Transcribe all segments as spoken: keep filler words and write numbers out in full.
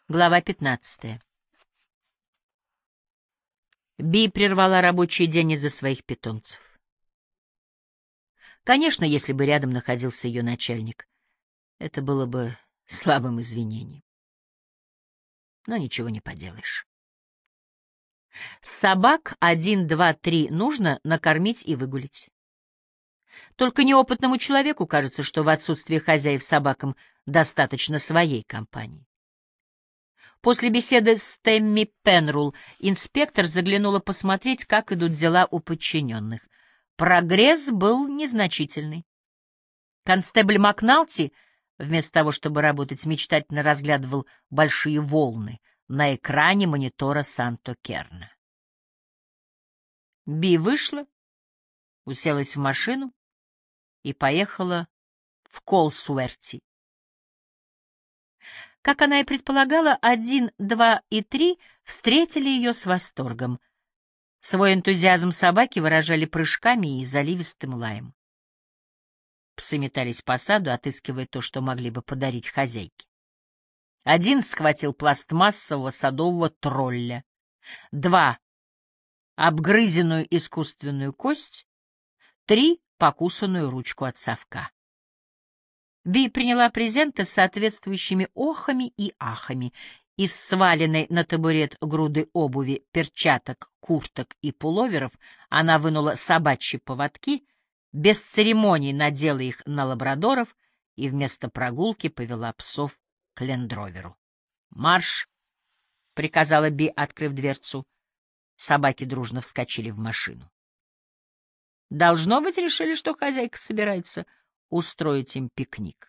Глава пятнадцатая. Би прервала рабочий день из-за своих питомцев. Конечно, если бы рядом находился ее начальник, это было бы слабым извинением. Но ничего не поделаешь. Собак один, два, три нужно накормить и выгулить. Только неопытному человеку кажется, что в отсутствие хозяев собакам достаточно своей компании. После беседы с Тэмми Пенрул инспектор заглянула посмотреть, как идут дела у подчиненных. Прогресс был незначительный. Констебль Макналти, вместо того, чтобы работать, мечтательно разглядывал большие волны на экране монитора Санто-Керна. Би вышла, уселась в машину и поехала в Колсуэрти. Как она и предполагала, один, два и три встретили ее с восторгом. Свой энтузиазм собаки выражали прыжками и заливистым лаем. Псы метались по саду, отыскивая то, что могли бы подарить хозяйке. Один схватил пластмассового садового тролля, два — обгрызенную искусственную кость, три — покусанную ручку от совка. Би приняла презенты с соответствующими охами и ахами. Из сваленной на табурет груды обуви, перчаток, курток и пуловеров она вынула собачьи поводки, без церемоний надела их на лабрадоров и вместо прогулки повела псов к лендроверу. «Марш!» — приказала Би, открыв дверцу. Собаки дружно вскочили в машину. Должно быть, решили, что хозяйка собирается устроить им пикник.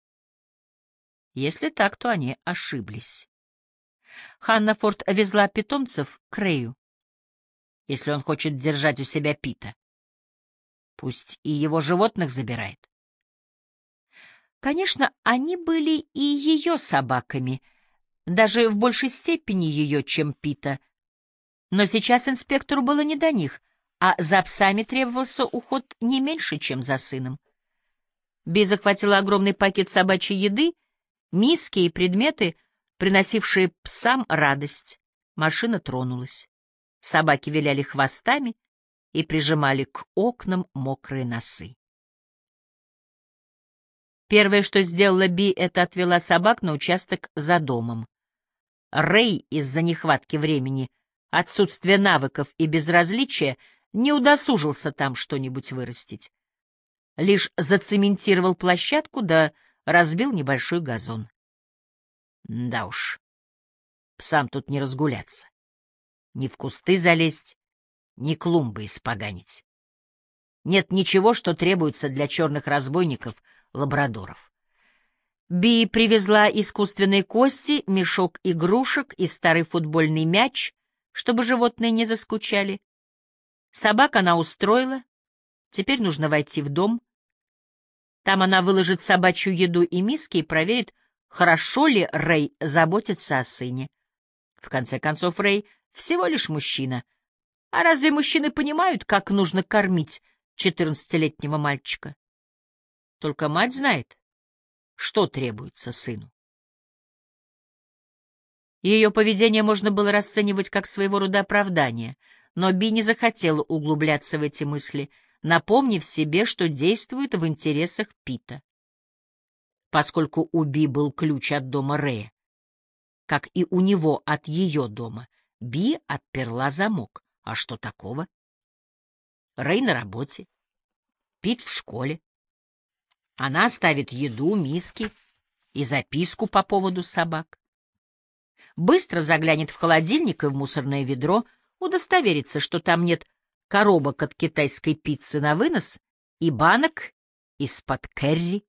Если так, то они ошиблись. Ханнафорд везла питомцев к Рэю. Если он хочет держать у себя Пита, пусть и его животных забирает. Конечно, они были и ее собаками, даже в большей степени ее, чем Пита. Но сейчас инспектору было не до них, а за псами требовался уход не меньше, чем за сыном. Би захватила огромный пакет собачьей еды, миски и предметы, приносившие псам радость. Машина тронулась. Собаки виляли хвостами и прижимали к окнам мокрые носы. Первое, что сделала Би, это отвела собак на участок за домом. Рэй из-за нехватки времени, отсутствия навыков и безразличия не удосужился там что-нибудь вырастить. Лишь зацементировал площадку да разбил небольшой газон. Да уж, псам тут не разгуляться. Ни в кусты залезть, ни клумбы испоганить. Нет ничего, что требуется для черных разбойников, лабрадоров. Би привезла искусственные кости, мешок игрушек и старый футбольный мяч, чтобы животные не заскучали. Собак она устроила. Теперь нужно войти в дом. Там она выложит собачью еду и миски и проверит, хорошо ли Рэй заботится о сыне. В конце концов, Рэй всего лишь мужчина. А разве мужчины понимают, как нужно кормить четырнадцатилетнего мальчика? Только мать знает, что требуется сыну. Ее поведение можно было расценивать как своего рода оправдание, но Би не захотела углубляться в эти мысли, напомнив себе, что действует в интересах Пита. Поскольку у Би был ключ от дома Рэя, как и у него от ее дома, Би отперла замок. А что такого? Рэй на работе, Пит в школе. Она оставит еду, миски и записку по поводу собак. Быстро заглянет в холодильник и в мусорное ведро, удостоверится, что там нет коробок от китайской пиццы на вынос и банок из-под керри.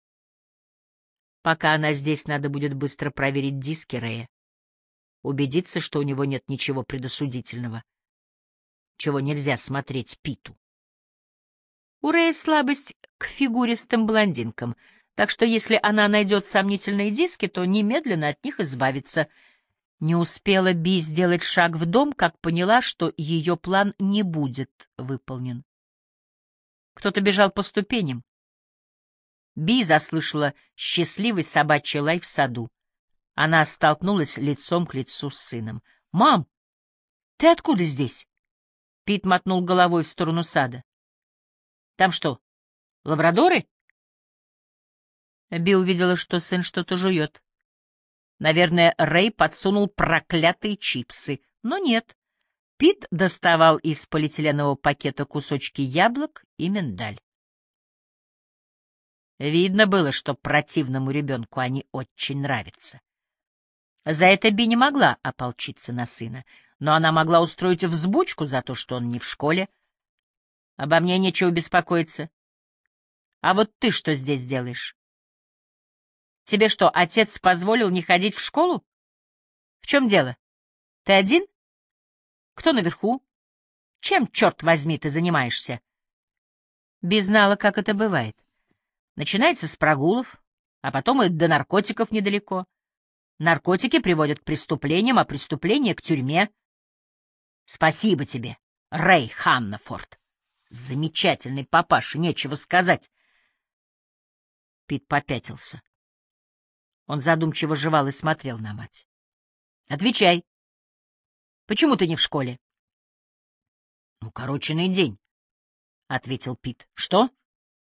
Пока она здесь, надо будет быстро проверить диски Рэя, убедиться, что у него нет ничего предосудительного, чего нельзя смотреть Питу. У Рэя слабость к фигуристым блондинкам, так что если она найдет сомнительные диски, то немедленно от них избавится. Не успела Би сделать шаг в дом, как поняла, что ее план не будет выполнен. Кто-то бежал по ступеням. Би заслышала счастливый собачий лай в саду. Она столкнулась лицом к лицу с сыном. «Мам, ты откуда здесь?» Пит мотнул головой в сторону сада. «Там что, лабрадоры?» Би увидела, что сын что-то жует. Наверное, Рэй подсунул проклятые чипсы. Но нет. Пит доставал из полиэтиленового пакета кусочки яблок и миндаль. Видно было, что противному ребенку они очень нравятся. За это Би не могла ополчиться на сына, но она могла устроить взбучку за то, что он не в школе. Обо мне нечего беспокоиться. А вот ты что здесь делаешь? Тебе что, отец позволил не ходить в школу? В чем дело? Ты один? Кто наверху? Чем, черт возьми, ты занимаешься? Би знала, как это бывает. Начинается с прогулов, а потом и до наркотиков недалеко. Наркотики приводят к преступлениям, а преступления — к тюрьме. Спасибо тебе, Рэй Ханнафорд. Замечательный папаша, нечего сказать. Пит попятился. Он задумчиво жевал и смотрел на мать. — Отвечай. Почему ты не в школе? — Укороченный день, — ответил Пит. — Что?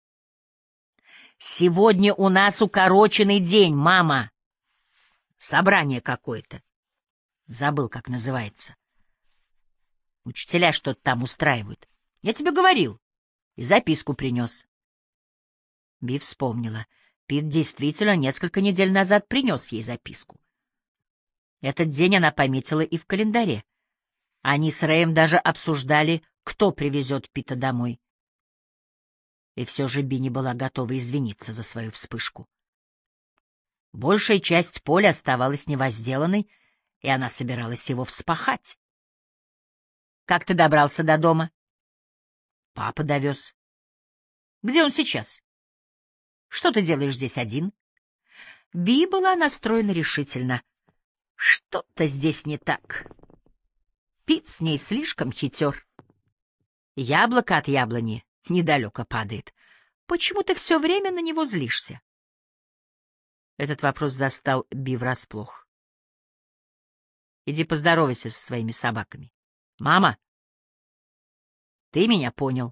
— Сегодня у нас укороченный день, мама. Собрание какое-то. Забыл, как называется. Учителя что-то там устраивают. Я тебе говорил. И записку принес. Би вспомнила. Пит действительно несколько недель назад принес ей записку. Этот день она пометила и в календаре. Они с Рэем даже обсуждали, кто привезет Пита домой. И все же Би не была готова извиниться за свою вспышку. Большая часть поля оставалась невозделанной, и она собиралась его вспахать. — Как ты добрался до дома? — Папа довез. — Где он сейчас? — Что ты делаешь здесь один? Би была настроена решительно. Что-то здесь не так. Пит с ней слишком хитер. Яблоко от яблони недалеко падает. Почему ты все время на него злишься? Этот вопрос застал Би врасплох. Иди поздоровайся со своими собаками. Мама, ты меня понял.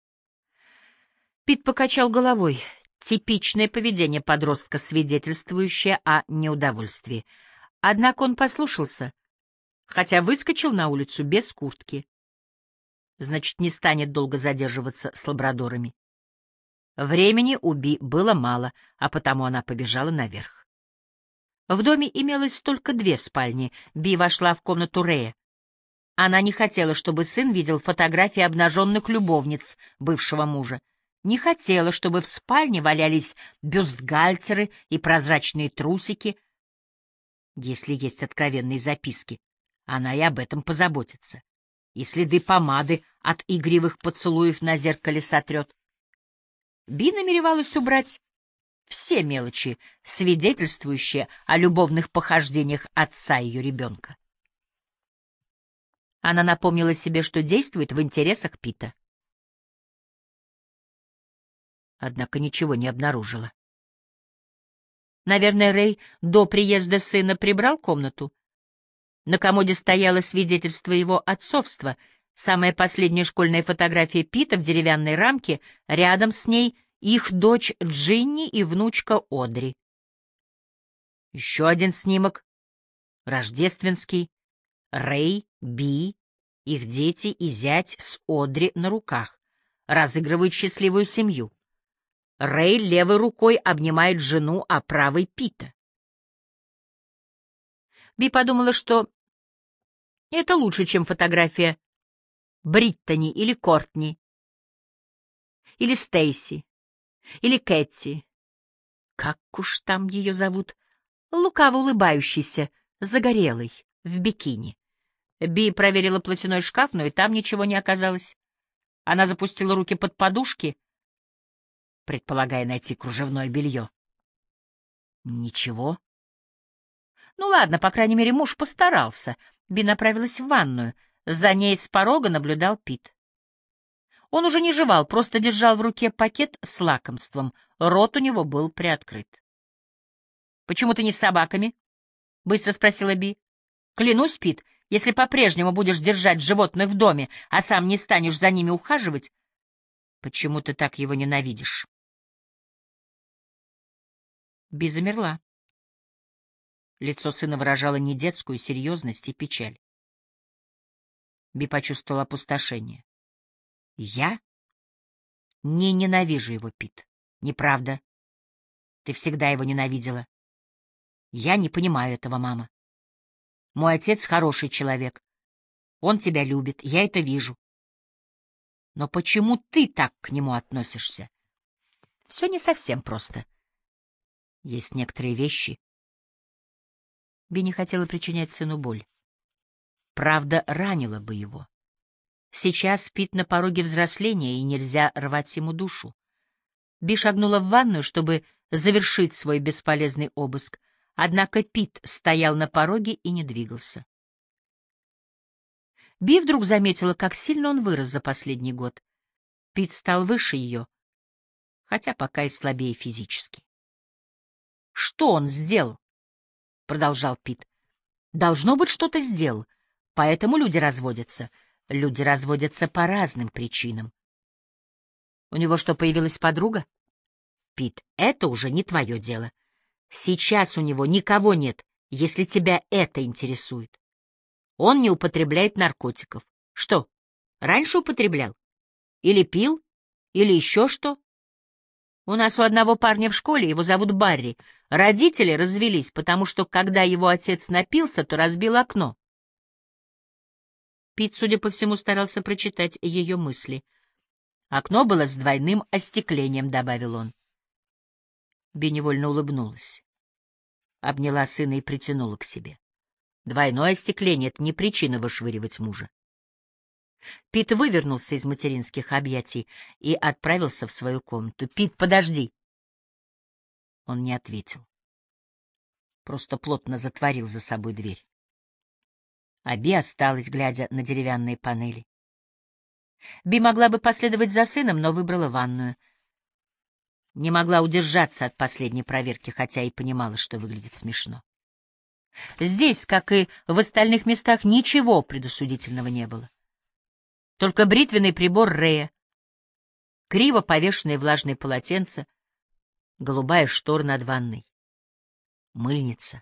Пит покачал головой. Типичное поведение подростка, свидетельствующее о неудовольствии. Однако он послушался, хотя выскочил на улицу без куртки. Значит, не станет долго задерживаться с лабрадорами. Времени у Би было мало, а потому она побежала наверх. В доме имелось только две спальни. Би вошла в комнату Рэя. Она не хотела, чтобы сын видел фотографии обнаженных любовниц бывшего мужа. Не хотела, чтобы в спальне валялись бюстгальтеры и прозрачные трусики. Если есть откровенные записки, она и об этом позаботится. И следы помады от игривых поцелуев на зеркале сотрет. Би намеревалась убрать все мелочи, свидетельствующие о любовных похождениях отца ее ребенка. Она напомнила себе, что действует в интересах Пита. Однако ничего не обнаружила. Наверное, Рэй до приезда сына прибрал комнату. На комоде стояло свидетельство его отцовства, самая последняя школьная фотография Пита в деревянной рамке, рядом с ней их дочь Джинни и внучка Одри. Еще один снимок, рождественский, Рэй, Би, их дети и зять с Одри на руках, разыгрывают счастливую семью. Рэй левой рукой обнимает жену, а правой — Пита. Би подумала, что это лучше, чем фотография Бриттани или Кортни, или Стейси, или Кэти. Как уж там ее зовут? Лукаво улыбающийся, загорелый, в бикини. Би проверила платяной шкаф, но и там ничего не оказалось. Она запустила руки под подушки, предполагая найти кружевное белье. Ничего. Ну ладно, по крайней мере, муж постарался. Би направилась в ванную. За ней с порога наблюдал Пит. Он уже не жевал, просто держал в руке пакет с лакомством. Рот у него был приоткрыт. — Почему ты не с собаками? быстро спросила Би. Клянусь, Пит, если по-прежнему будешь держать животных в доме, а сам не станешь за ними ухаживать, почему ты так его ненавидишь? Би замерла. Лицо сына выражало не детскую серьезность и печаль. Би почувствовала опустошение. Я не ненавижу его, Пит. Неправда. Ты всегда его ненавидела. Я не понимаю этого, мама. Мой отец хороший человек. Он тебя любит, я это вижу. Но почему ты так к нему относишься? Все не совсем просто. Есть некоторые вещи. Би не хотела причинять сыну боль. Правда ранила бы его. Сейчас Пит на пороге взросления, и нельзя рвать ему душу. Би шагнула в ванную, чтобы завершить свой бесполезный обыск, однако Пит стоял на пороге и не двигался. Би вдруг заметила, как сильно он вырос за последний год. Пит стал выше ее, хотя пока и слабее физически. «Что он сделал?» — продолжал Пит. «Должно быть, что-то сделал, поэтому люди разводятся. Люди разводятся по разным причинам. У него что, появилась подруга? Пит, это уже не твое дело. Сейчас у него никого нет, если тебя это интересует. Он не употребляет наркотиков. Что, раньше употреблял? Или пил? Или еще что? У нас у одного парня в школе, его зовут Барри. Родители развелись, потому что, когда его отец напился, то разбил окно. Пит, судя по всему, старался прочитать ее мысли. Окно было с двойным остеклением, — добавил он. Би невольно улыбнулась, обняла сына и притянула к себе. Двойное остекление — это не причина вышвыривать мужа. Пит вывернулся из материнских объятий и отправился в свою комнату. «Пит, подожди!» Он не ответил. Просто плотно затворил за собой дверь. А Би осталась, глядя на деревянные панели. Би могла бы последовать за сыном, но выбрала ванную. Не могла удержаться от последней проверки, хотя и понимала, что выглядит смешно. Здесь, как и в остальных местах, ничего предосудительного не было. Только бритвенный прибор Рэя, криво повешенные влажные полотенца, голубая штора над ванной, мыльница.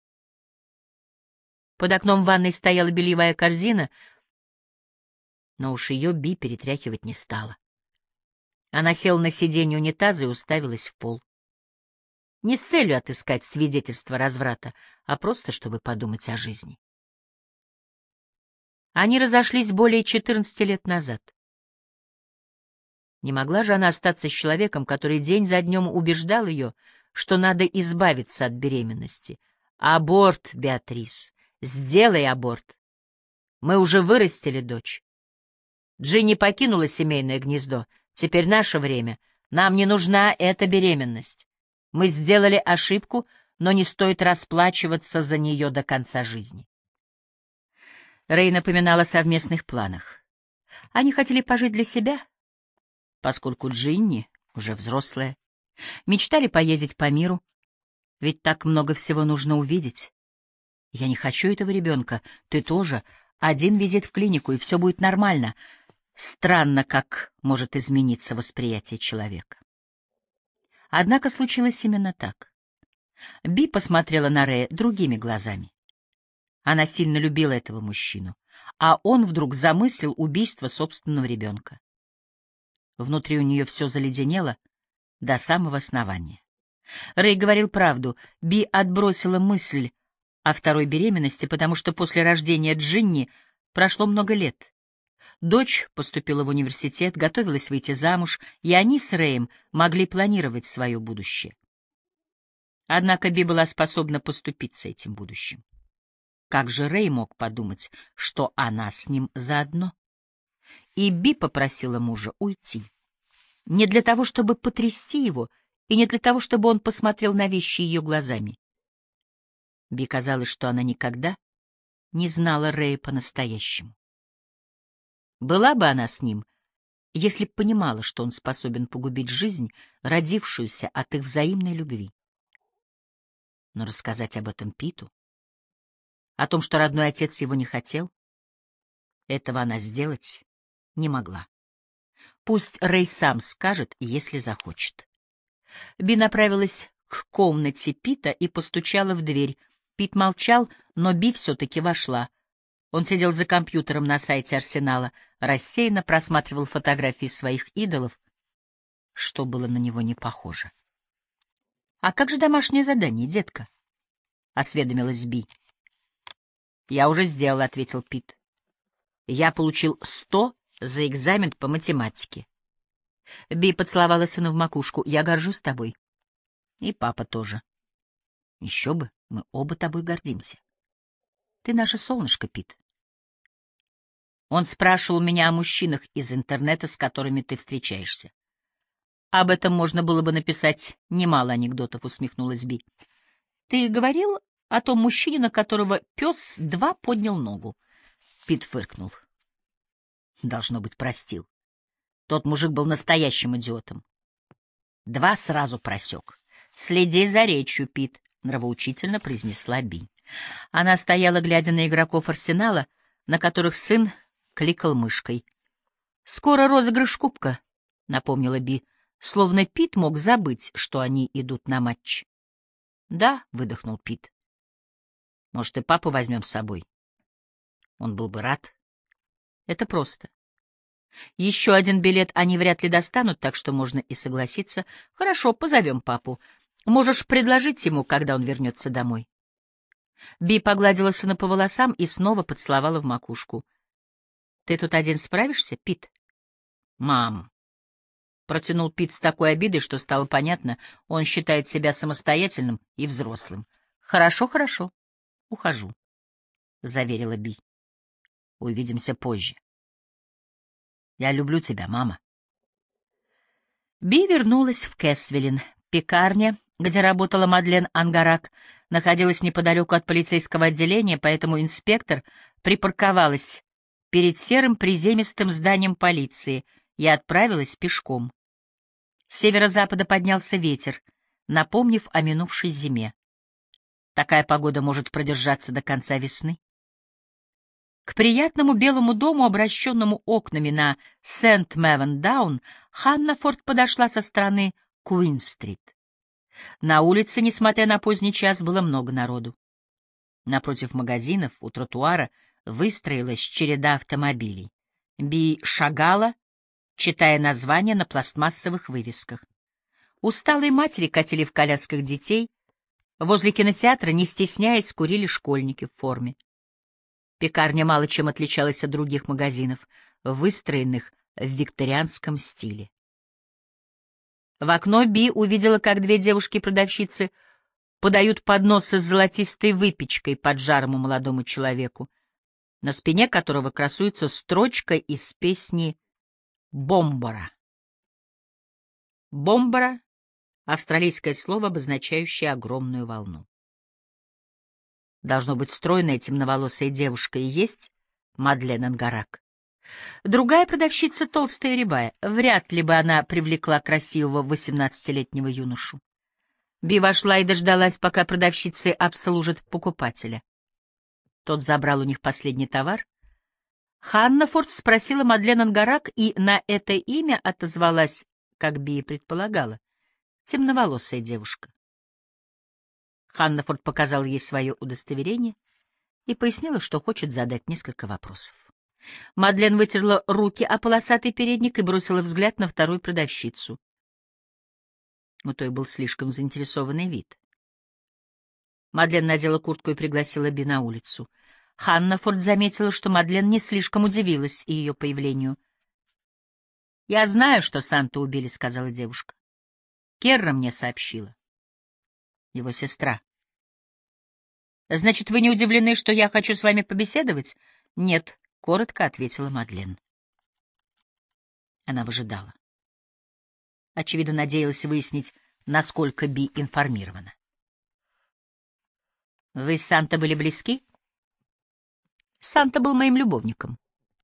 Под окном ванной стояла бельевая корзина, но уж ее Би перетряхивать не стала. Она села на сиденье унитаза и уставилась в пол. Не с целью отыскать свидетельство разврата, а просто чтобы подумать о жизни. Они разошлись более четырнадцати лет назад. Не могла же она остаться с человеком, который день за днем убеждал ее, что надо избавиться от беременности. Аборт, Беатрис, сделай аборт. Мы уже вырастили дочь. Джинни покинула семейное гнездо. Теперь наше время. Нам не нужна эта беременность. Мы сделали ошибку, но не стоит расплачиваться за нее до конца жизни. Рэй напоминал о совместных планах. Они хотели пожить для себя, поскольку Джинни уже взрослая. Мечтали поездить по миру, ведь так много всего нужно увидеть. Я не хочу этого ребенка, ты тоже. Один визит в клинику, и все будет нормально. Странно, как может измениться восприятие человека. Однако случилось именно так. Би посмотрела на Рэя другими глазами. Она сильно любила этого мужчину, а он вдруг замыслил убийство собственного ребенка. Внутри у нее все заледенело до самого основания. Рэй говорил правду. Би отбросила мысль о второй беременности, потому что после рождения Джинни прошло много лет. Дочь поступила в университет, готовилась выйти замуж, и они с Рэем могли планировать свое будущее. Однако Би была способна поступиться этим будущим. Как же Рэй мог подумать, что она с ним заодно? И Би попросила мужа уйти. Не для того, чтобы потрясти его, и не для того, чтобы он посмотрел на вещи ее глазами. Би казалось, что она никогда не знала Рэя по-настоящему. Была бы она с ним, если б понимала, что он способен погубить жизнь, родившуюся от их взаимной любви. Но рассказать об этом Питу О том, что родной отец его не хотел, этого она сделать не могла. Пусть Рэй сам скажет, если захочет. Би направилась к комнате Пита и постучала в дверь. Пит молчал, но Би все-таки вошла. Он сидел за компьютером на сайте Арсенала, рассеянно просматривал фотографии своих идолов, что было на него не похоже. — А как же домашнее задание, детка? — осведомилась Би. — Я уже сделал, — ответил Пит. — Я получил сто за экзамен по математике. Би поцеловала сына в макушку. — Я горжусь тобой. И папа тоже. — Еще бы, мы оба тобой гордимся. Ты наше солнышко, Пит. Он спрашивал меня о мужчинах из интернета, с которыми ты встречаешься. Об этом можно было бы написать немало анекдотов, усмехнулась Би. Ты говорил о том мужчине, на которого пес два поднял ногу? Пит фыркнул. Должно быть, простил. Тот мужик был настоящим идиотом. Два сразу просек. Следи за речью, Пит, нравоучительно произнесла Би. Она стояла, глядя на игроков Арсенала, на которых сын кликал мышкой. «Скоро розыгрыш кубка», — напомнила Би, словно Пит мог забыть, что они идут на матч. «Да», — выдохнул Пит. «Может, и папу возьмем с собой?» Он был бы рад. «Это просто. Еще один билет они вряд ли достанут, так что можно и согласиться. Хорошо, позовем папу. Можешь предложить ему, когда он вернется домой». Би погладила сына по волосам и снова поцеловала в макушку. «Ты тут один справишься, Пит?» «Мам!» — протянул Пит с такой обидой, что стало понятно, он считает себя самостоятельным и взрослым. «Хорошо, хорошо. Ухожу», — заверила Би. «Увидимся позже. Я люблю тебя, мама». Би вернулась в Кэсвиллин. Пекарня, где работала Мадлен Ангарак, находилась неподалеку от полицейского отделения, поэтому инспектор припарковалась перед серым приземистым зданием полиции и отправилась пешком. С северо-запада поднялся ветер, напомнив о минувшей зиме. Такая погода может продержаться до конца весны. К приятному белому дому, обращенному окнами на Сент-Мэвен-Даун, Ханнафорд подошла со стороны Куин-стрит. На улице, несмотря на поздний час, было много народу. Напротив магазинов, у тротуара, выстроилась череда автомобилей. Би шагала, читая названия на пластмассовых вывесках. Усталые матери катили в колясках детей. Возле кинотеатра, не стесняясь, курили школьники в форме. Пекарня мало чем отличалась от других магазинов, выстроенных в викторианском стиле. В окно Би увидела, как две девушки-продавщицы подают подносы с золотистой выпечкой поджарому молодому человеку, на спине которого красуется строчка из песни «Бомбора». «Бомбора» — австралийское слово, обозначающее огромную волну. Должно быть, стройная темноволосая девушка и есть Мадлен Ангарак. Другая продавщица толстая и рябая. Вряд ли бы она привлекла красивого восемнадцатилетнего юношу. Би вошла и дождалась, пока продавщицы обслужат покупателя. Тот забрал у них последний товар. Ханнафорд спросила Мадлен Ангарак и на это имя отозвалась, как Би и предполагала, темноволосая девушка. Ханнафорд показал ей свое удостоверение и пояснила, что хочет задать несколько вопросов. Мадлен вытерла руки о полосатый передник и бросила взгляд на вторую продавщицу. У той был слишком заинтересованный вид. Мадлен надела куртку и пригласила Би на улицу. Ханнафорд заметила, что Мадлен не слишком удивилась ее появлению. — Я знаю, что Санту убили, — сказала девушка. — Керра мне сообщила. Его сестра. — Значит, вы не удивлены, что я хочу с вами побеседовать? — Нет, — коротко ответила Мадлен. Она выжидала. Очевидно, надеялась выяснить, насколько Би информирована. — Вы с Санта были близки? — Санта был моим любовником.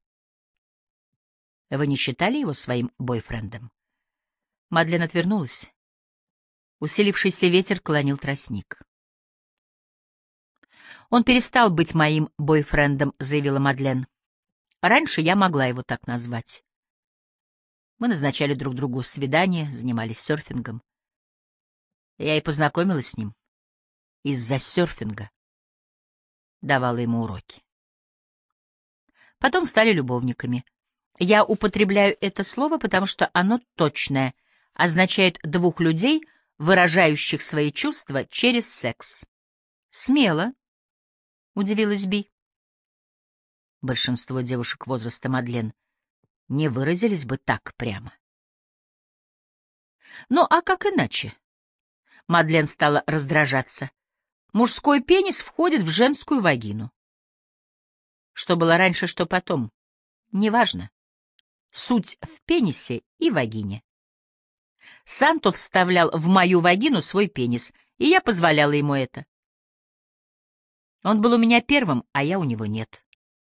— Вы не считали его своим бойфрендом? Мадлен отвернулась. Усилившийся ветер клонил тростник. «Он перестал быть моим бойфрендом», — заявила Мадлен. «Раньше я могла его так назвать. Мы назначали друг другу свидания, занимались серфингом. Я и познакомилась с ним из-за серфинга, давала ему уроки. Потом стали любовниками. Я употребляю это слово, потому что оно точное, означает двух людей, выражающих свои чувства через секс». «Смело», — удивилась Би. Большинство девушек возраста Мадлен не выразились бы так прямо. «Ну, а как иначе?» Мадлен стала раздражаться. «Мужской пенис входит в женскую вагину. Что было раньше, что потом, неважно. Суть в пенисе и вагине. Санто вставлял в мою вагину свой пенис, и я позволяла ему это. Он был у меня первым, а я у него нет.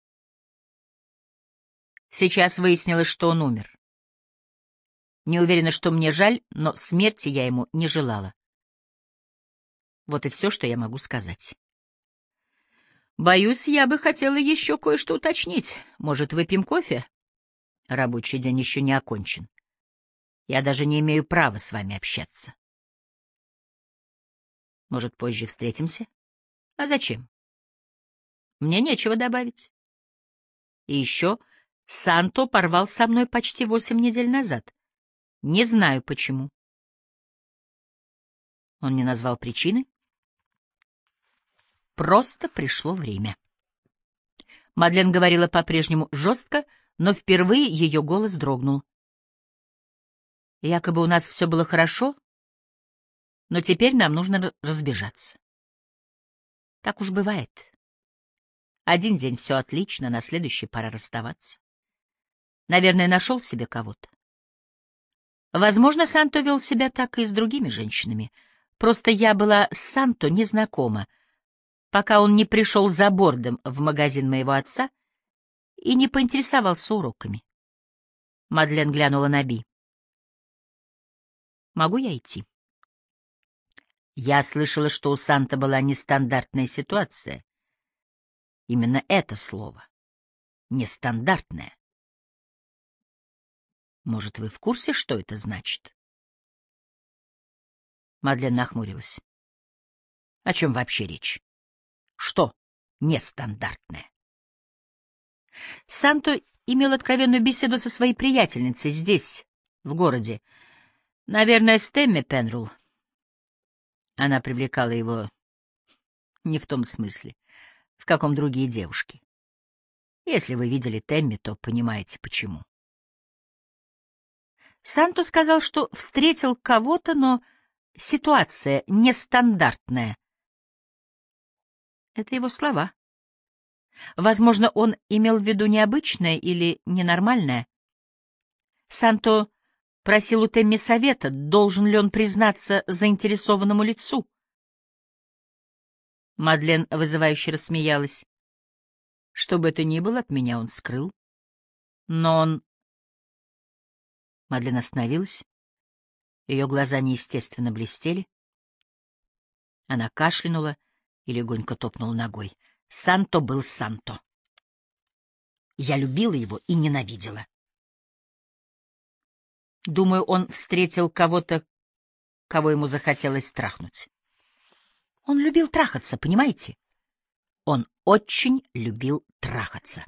Сейчас выяснилось, что он умер. Не уверена, что мне жаль, но смерти я ему не желала. Вот и все, что я могу сказать. Боюсь, я бы хотела еще кое-что уточнить. Может, выпьем кофе? Рабочий день еще не окончен. Я даже не имею права с вами общаться. Может, позже встретимся? А зачем? Мне нечего добавить. И еще Санто порвал со мной почти восемь недель назад. Не знаю, почему. Он не назвал причины. Просто пришло время. Мадлен говорила по-прежнему жестко, но впервые ее голос дрогнул. Якобы у нас все было хорошо, но теперь нам нужно разбежаться. Так уж бывает. Один день все отлично, на следующий пора расставаться. Наверное, нашел себе кого-то. Возможно, Санто вел себя так и с другими женщинами. Просто я была с Санто незнакома, пока он не пришел за бордом в магазин моего отца и не поинтересовался уроками. Мадлен глянула на Би. «Могу я идти?» Я слышала, что у Санто была нестандартная ситуация. Именно это слово. Нестандартное. Может, вы в курсе, что это значит? Мадлен нахмурилась. О чем вообще речь? Что нестандартное? Санто имел откровенную беседу со своей приятельницей здесь, в городе. Наверное, с Тэмми Пенрул. Она привлекала его не в том смысле, в каком другие девушки. Если вы видели Тэмми, то понимаете, почему. Санто сказал, что встретил кого-то, но ситуация нестандартная. Это его слова. Возможно, он имел в виду необычное или ненормальное. Санто просил у Тэмми совета, должен ли он признаться заинтересованному лицу. Мадлен вызывающе рассмеялась. Что бы это ни было, от меня он скрыл. Но он... Мадлен остановилась. Ее глаза неестественно блестели. Она кашлянула и легонько топнула ногой. Санто был Санто. Я любила его и ненавидела. Думаю, он встретил кого-то, кого ему захотелось трахнуть. Он любил трахаться, понимаете? Он очень любил трахаться.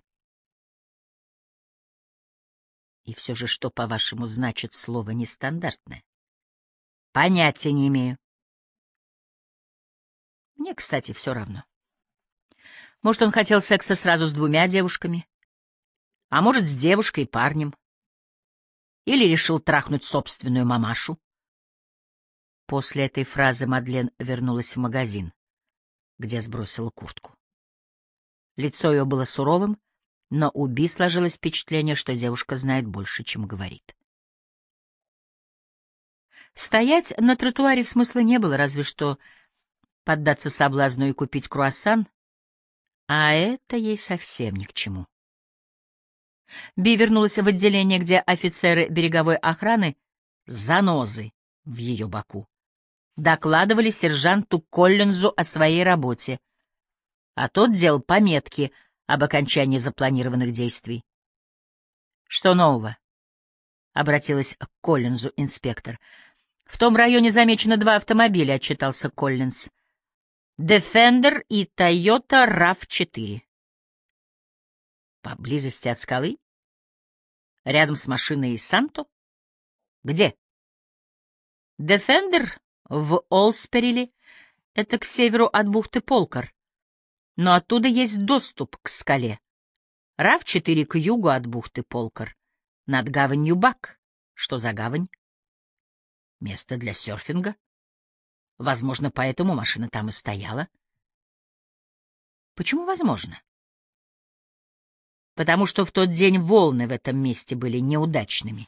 И все же, что, по-вашему, значит слово «нестандартное»? Понятия не имею. Мне, кстати, все равно. Может, он хотел секса сразу с двумя девушками, а может, с девушкой и парнем. Или решил трахнуть собственную мамашу. После этой фразы Мадлен вернулась в магазин, где сбросила куртку. Лицо ее было суровым, но у Би сложилось впечатление, что девушка знает больше, чем говорит. Стоять на тротуаре смысла не было, разве что поддаться соблазну и купить круассан, а это ей совсем ни к чему. Би вернулась в отделение, где офицеры береговой охраны, занозы в ее боку, докладывали сержанту Коллинзу о своей работе. а тот делал пометки об окончании запланированных действий. — Что нового? — обратилась к Коллинзу инспектор. — В том районе замечено два автомобиля, — отчитался Коллинз. — Defender и Toyota рав четыре. — Поблизости от скалы? Рядом с машиной Санто? — Где? — Defender в Олспериле. Это к северу от бухты Полкар. Но оттуда есть доступ к скале. рав четыре к югу от бухты Полкар, над гаванью Бак. Что за гавань? Место для серфинга. Возможно, поэтому машина там и стояла. Почему возможно? Потому что в тот день волны в этом месте были неудачными.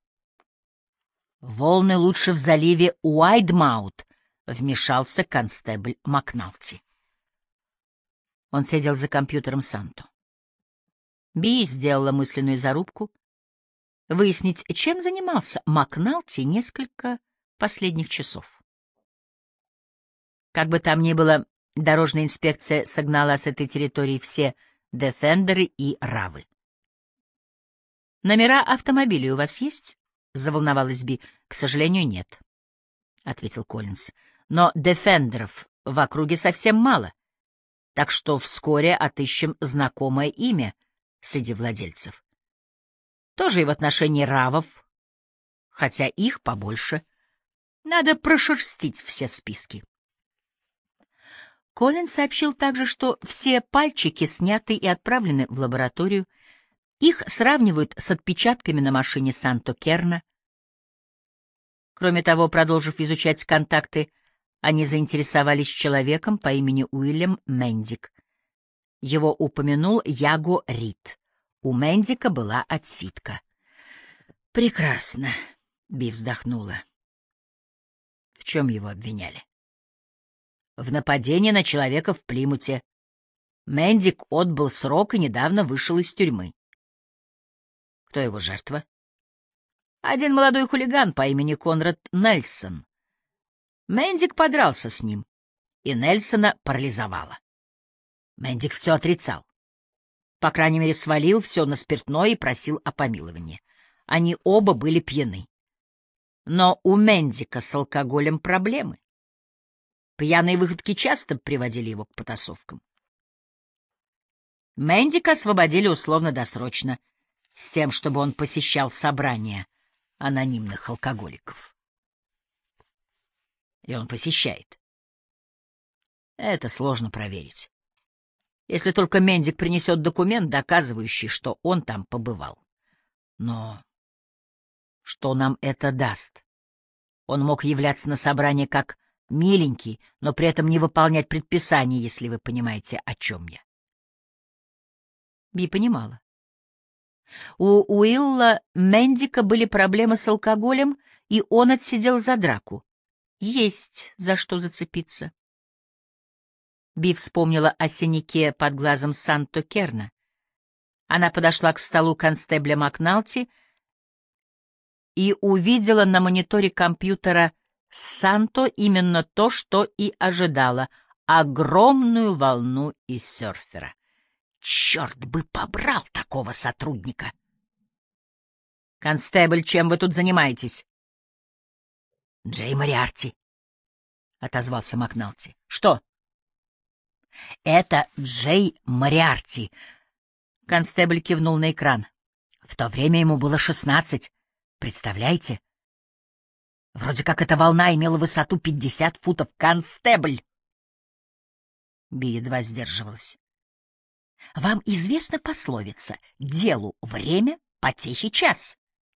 Волны лучше в заливе Уайдмаут, вмешался констебль Макналти. Он сидел за компьютером Санто. Би сделала мысленную зарубку выяснить, чем занимался Макналти несколько последних часов. Как бы там ни было, дорожная инспекция согнала с этой территории все Дефендеры и Равы. «Номера автомобилей у вас есть?» — заволновалась Би. «К сожалению, нет», — ответил Коллинз. «Но Дефендеров в округе совсем мало, так что вскоре отыщем знакомое имя среди владельцев. Тоже и в отношении Равов, хотя их побольше. Надо прошерстить все списки». Коллинз сообщил также, что все пальчики сняты и отправлены в лабораторию. Их сравнивают с отпечатками на машине Санто Керна. Кроме того, продолжив изучать контакты, они заинтересовались человеком по имени Уильям Мендик. Его упомянул Яго Рид. У Мендика была отсидка. «Прекрасно», — Би вздохнула. В чем его обвиняли? В нападении на человека в Плимуте. Мендик отбыл срок и недавно вышел из тюрьмы. Кто его жертва? Один молодой хулиган по имени Конрад Нельсон. Мендик подрался с ним, и Нельсона парализовало. Мендик все отрицал. По крайней мере, свалил все на спиртное и просил о помиловании. Они оба были пьяны. Но у Мендика с алкоголем проблемы. Пьяные выходки часто приводили его к потасовкам. Мендика освободили условно-досрочно, с тем, чтобы он посещал собрания анонимных алкоголиков. И он посещает. Это сложно проверить. Если только Мендик принесет документ, доказывающий, что он там побывал. Но что нам это даст? Он мог являться на собрание как миленький, но при этом не выполнять предписаний, если вы понимаете, о чем я. Би понимала. У Уилла Мендика были проблемы с алкоголем, и он отсидел за драку. Есть за что зацепиться. Би вспомнила о синяке под глазом Санто Керна. Она подошла к столу констебля Макналти и увидела на мониторе компьютера Санто именно то, что и ожидала — огромную волну из серфера. Черт бы побрал такого сотрудника! «Констебль, чем вы тут занимаетесь?» «Джей Мориарти», — отозвался Макналти. «Что?» «Это Джей Мориарти», — констебль кивнул на экран. «В то время ему было шестнадцать. Представляете? Вроде как эта волна имела высоту пятьдесят футов. Констебль!» Би едва сдерживалась. «Вам известна пословица «делу время, потехе час»?»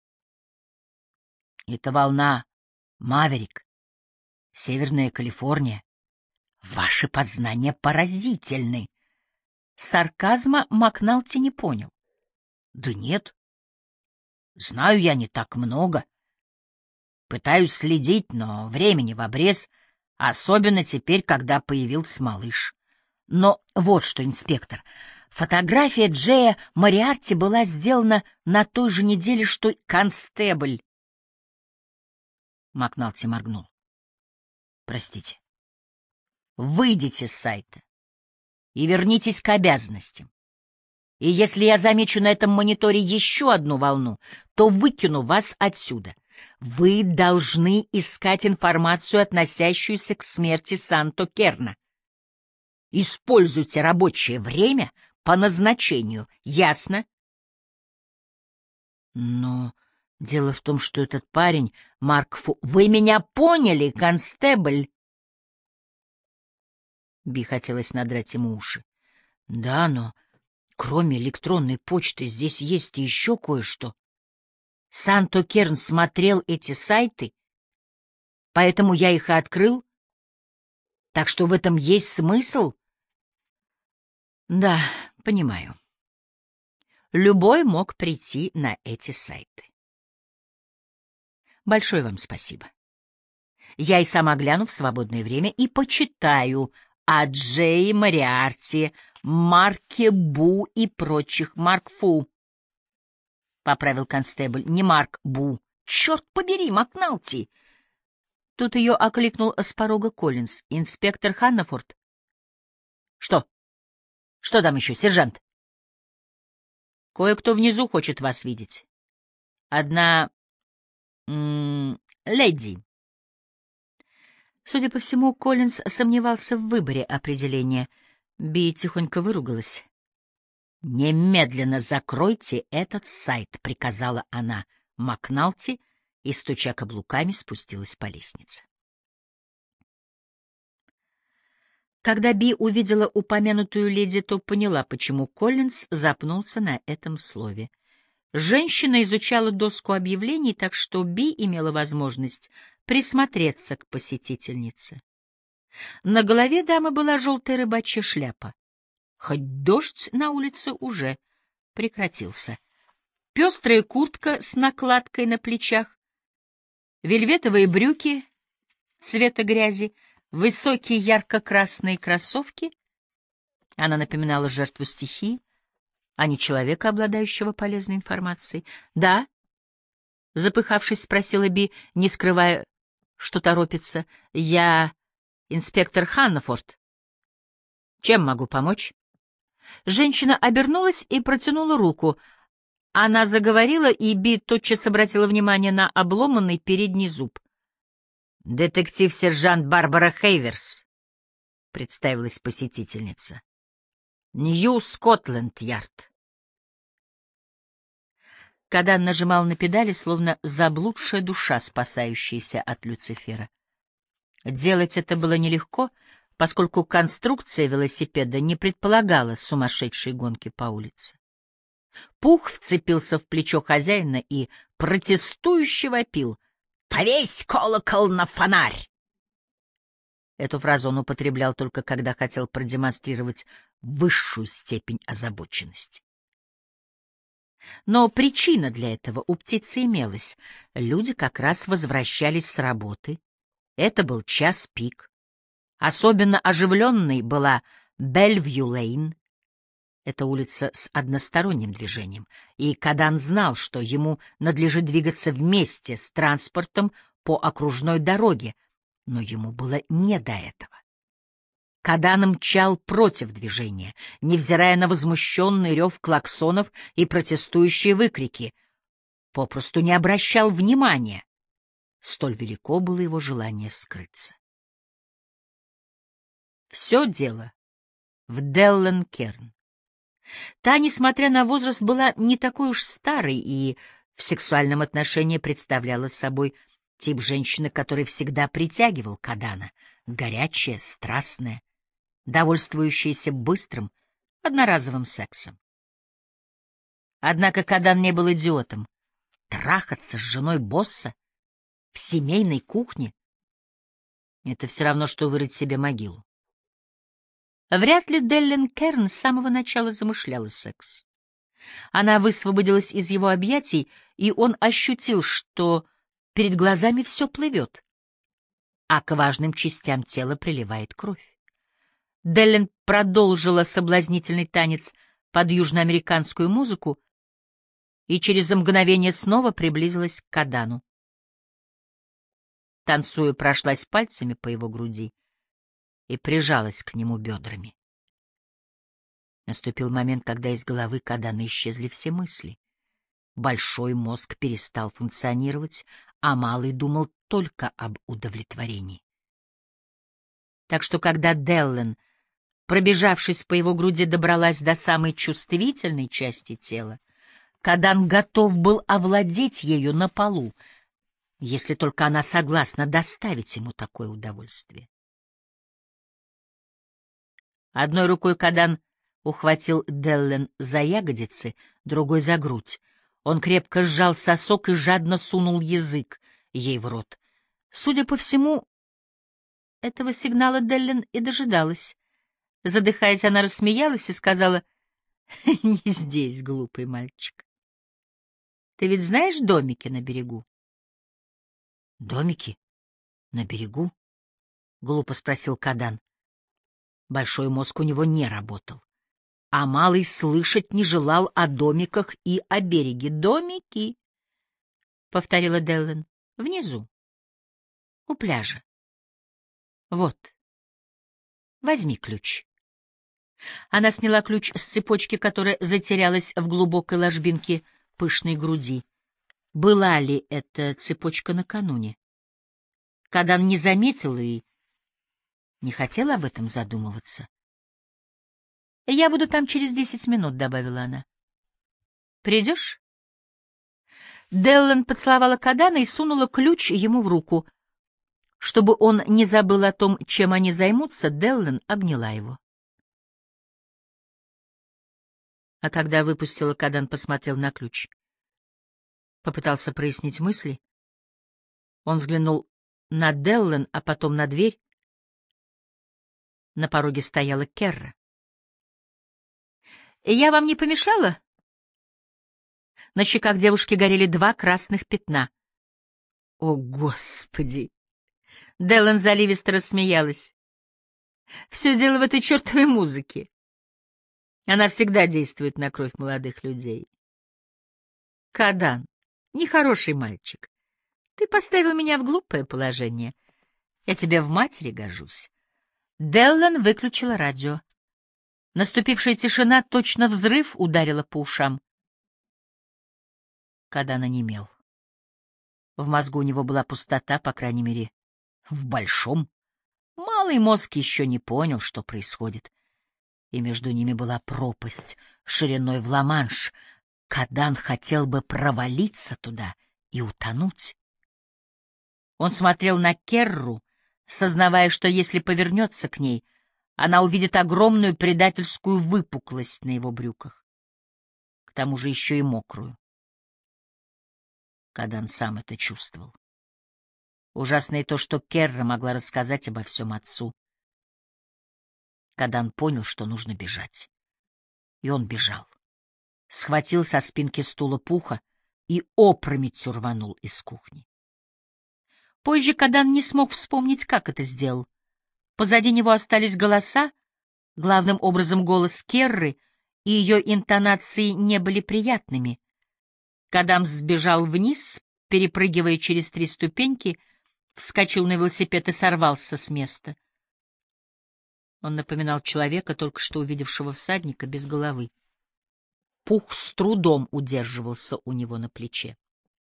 «Это волна, Маверик, Северная Калифорния. Ваши познания поразительны». Сарказма Макналти не понял. «Да нет. Знаю я не так много. Пытаюсь следить, но времени в обрез, особенно теперь, когда появился малыш. Но вот что, инспектор, фотография Джея Мориарти была сделана на той же неделе, что и констебль». Макналти моргнул. «Простите. Выйдите с сайта. и вернитесь к обязанностям. И если я замечу на этом мониторе еще одну волну, то выкину вас отсюда. Вы должны искать информацию, относящуюся к смерти Санто Керна. Используйте рабочее время по назначению. Ясно? Но дело в том, что этот парень, Марк Фу... Вы меня поняли, констебль? Би хотелось надрать ему уши. Да, но кроме электронной почты здесь есть и еще кое-что. Санто Керн смотрел эти сайты, поэтому я их и открыл. Так что в этом есть смысл? Да, понимаю. Любой мог прийти на эти сайты. Большое вам спасибо. Я и сама гляну в свободное время и почитаю о Джей Мориарти, Марке Бу и прочих. Марк Фу, — поправил констебль, — не Марк Бу. Черт побери, Макналти! Тут ее окликнул с порога Коллинз. Инспектор Ханнафорд. Что? Что там еще, сержант? Кое-кто внизу хочет вас видеть. Одна... М -м, леди. Судя по всему, Коллинз сомневался в выборе определения. Би тихонько выругалась. «Немедленно закройте этот сайт», — приказала она Макналти и, стуча каблуками, спустилась по лестнице. Когда Би увидела упомянутую леди, то поняла, почему Коллинз запнулся на этом слове. Женщина изучала доску объявлений, так что Би имела возможность присмотреться к посетительнице. На голове дамы была желтая рыбачья шляпа. Хоть дождь на улице уже прекратился. Пестрая куртка с накладкой на плечах, вельветовые брюки цвета грязи, высокие ярко-красные кроссовки. Она напоминала жертву стихии, а не человека, обладающего полезной информацией. — Да? — запыхавшись, спросила Би, не скрывая, что торопится. — Я инспектор Ханнафорд. Чем могу помочь? Женщина обернулась и протянула руку. Она заговорила, и Би тотчас обратила внимание на обломанный передний зуб. — Детектив-сержант Барбара Хейверс, — представилась посетительница. — Нью-Скотланд-Ярд. Кадан нажимал на педали, словно заблудшая душа, спасающаяся от Люцифера. Делать это было нелегко, поскольку конструкция велосипеда не предполагала сумасшедшей гонки по улице. Пух вцепился в плечо хозяина и протестующе вопил: «Повесь колокол на фонарь!» Эту фразу он употреблял только когда хотел продемонстрировать высшую степень озабоченности. Но причина для этого у птицы имелась. Люди как раз возвращались с работы. Это был час пик. Особенно оживленной была Бельвью-Лейн. Это улица с односторонним движением, и Кадан знал, что ему надлежит двигаться вместе с транспортом по окружной дороге, но ему было не до этого. Кадан мчал против движения, невзирая на возмущенный рев клаксонов и протестующие выкрики, попросту не обращал внимания. Столь велико было его желание скрыться. Все дело в Деллен Керн. Та, несмотря на возраст, была не такой уж старой и в сексуальном отношении представляла собой тип женщины, который всегда притягивал Кадана, горячая, страстная, довольствующаяся быстрым, одноразовым сексом. Однако Кадан не был идиотом. Трахаться с женой босса в семейной кухне — это все равно, что вырыть себе могилу. Вряд ли Деллен Керн с самого начала замышляла секс. Она высвободилась из его объятий, и он ощутил, что перед глазами все плывет, а к важным частям тела приливает кровь. Деллен продолжила соблазнительный танец под южноамериканскую музыку и через мгновение снова приблизилась к Кадану. Танцуя, прошлась пальцами по его груди и прижалась к нему бедрами. Наступил момент, когда из головы Кадана исчезли все мысли. Большой мозг перестал функционировать, а малый думал только об удовлетворении. Так что, когда Деллен, пробежавшись по его груди, добралась до самой чувствительной части тела, Кадан готов был овладеть ею на полу, если только она согласна доставить ему такое удовольствие. Одной рукой Кадан ухватил Деллен за ягодицы, другой — за грудь. Он крепко сжал сосок и жадно сунул язык ей в рот. Судя по всему, этого сигнала Деллен и дожидалась. Задыхаясь, она рассмеялась и сказала: «Не здесь, глупый мальчик. Ты ведь знаешь домики на берегу?» «Домики? На берегу?» — глупо спросил Кадан. Большой мозг у него не работал, а малый слышать не желал о домиках и о береге. «Домики», — повторила Деллен, — «внизу, у пляжа. Вот, возьми ключ». Она сняла ключ с цепочки, которая затерялась в глубокой ложбинке пышной груди. Была ли эта цепочка накануне? Кадан не заметил и не хотел об этом задумываться. «Я буду там через десять минут», — добавила она. «Придешь?» Деллен поцеловала Кадана и сунула ключ ему в руку. Чтобы он не забыл о том, чем они займутся, Деллен обняла его. А когда выпустила, Кадан посмотрел на ключ. Попытался прояснить мысли. Он взглянул на Деллен, а потом на дверь. На пороге стояла Керра. «Я вам не помешала?» На щеках девушки горели два красных пятна. «О, Господи!» Деллен заливисто рассмеялась. «Все дело в этой чертовой музыке. Она всегда действует на кровь молодых людей. Кадан, нехороший мальчик, ты поставил меня в глупое положение. Я тебе в матери гожусь». Деллен выключила радио. Наступившая тишина, точно взрыв, ударила по ушам. Кадан онемел. В мозгу у него была пустота, по крайней мере, в большом. Малый мозг еще не понял, что происходит, и между ними была пропасть шириной в Ла-Манш. Кадан хотел бы провалиться туда и утонуть. Он смотрел на Керру, сознавая, что если повернется к ней, она увидит огромную предательскую выпуклость на его брюках, к тому же еще и мокрую. Кадан сам это чувствовал. Ужасно и то, что Керра могла рассказать обо всем отцу. Кадан понял, что нужно бежать. И он бежал. Схватил со спинки стула Пуха и опрометью рванул из кухни. Позже Кадан не смог вспомнить, как это сделал. Позади него остались голоса, главным образом голос Керры, и ее интонации не были приятными. Кадан сбежал вниз, перепрыгивая через три ступеньки, вскочил на велосипед и сорвался с места. Он напоминал человека, только что увидевшего всадника без головы. Пух с трудом удерживался у него на плече.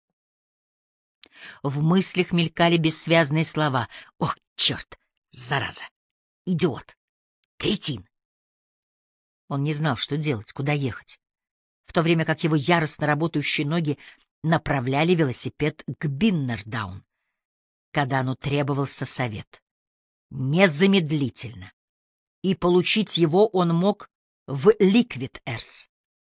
В мыслях мелькали бессвязные слова. «Ох, черт! Зараза! Идиот! Кретин!» Он не знал, что делать, куда ехать, в то время как его яростно работающие ноги направляли велосипед к Биннердаун. Кадану требовался совет. Незамедлительно. И получить его он мог в Ликвид-Эрс.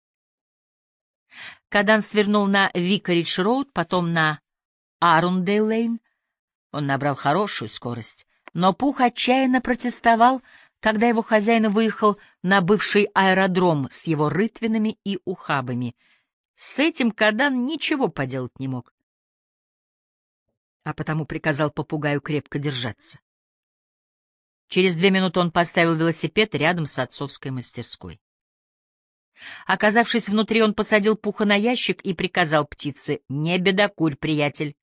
Кадан свернул на Викаридж-Роуд, потом на Арундейл-Лейн. Он набрал хорошую скорость, но Пух отчаянно протестовал, когда его хозяин выехал на бывший аэродром с его рытвинами и ухабами. С этим Кадан ничего поделать не мог, а потому приказал попугаю крепко держаться. Через две минуты он поставил велосипед рядом с отцовской мастерской. Оказавшись внутри, он посадил Пуха на ящик и приказал птице: «Не бедокурь, приятель».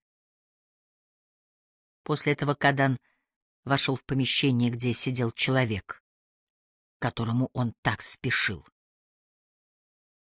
После этого Кадан вошел в помещение, где сидел человек, к которому он так спешил.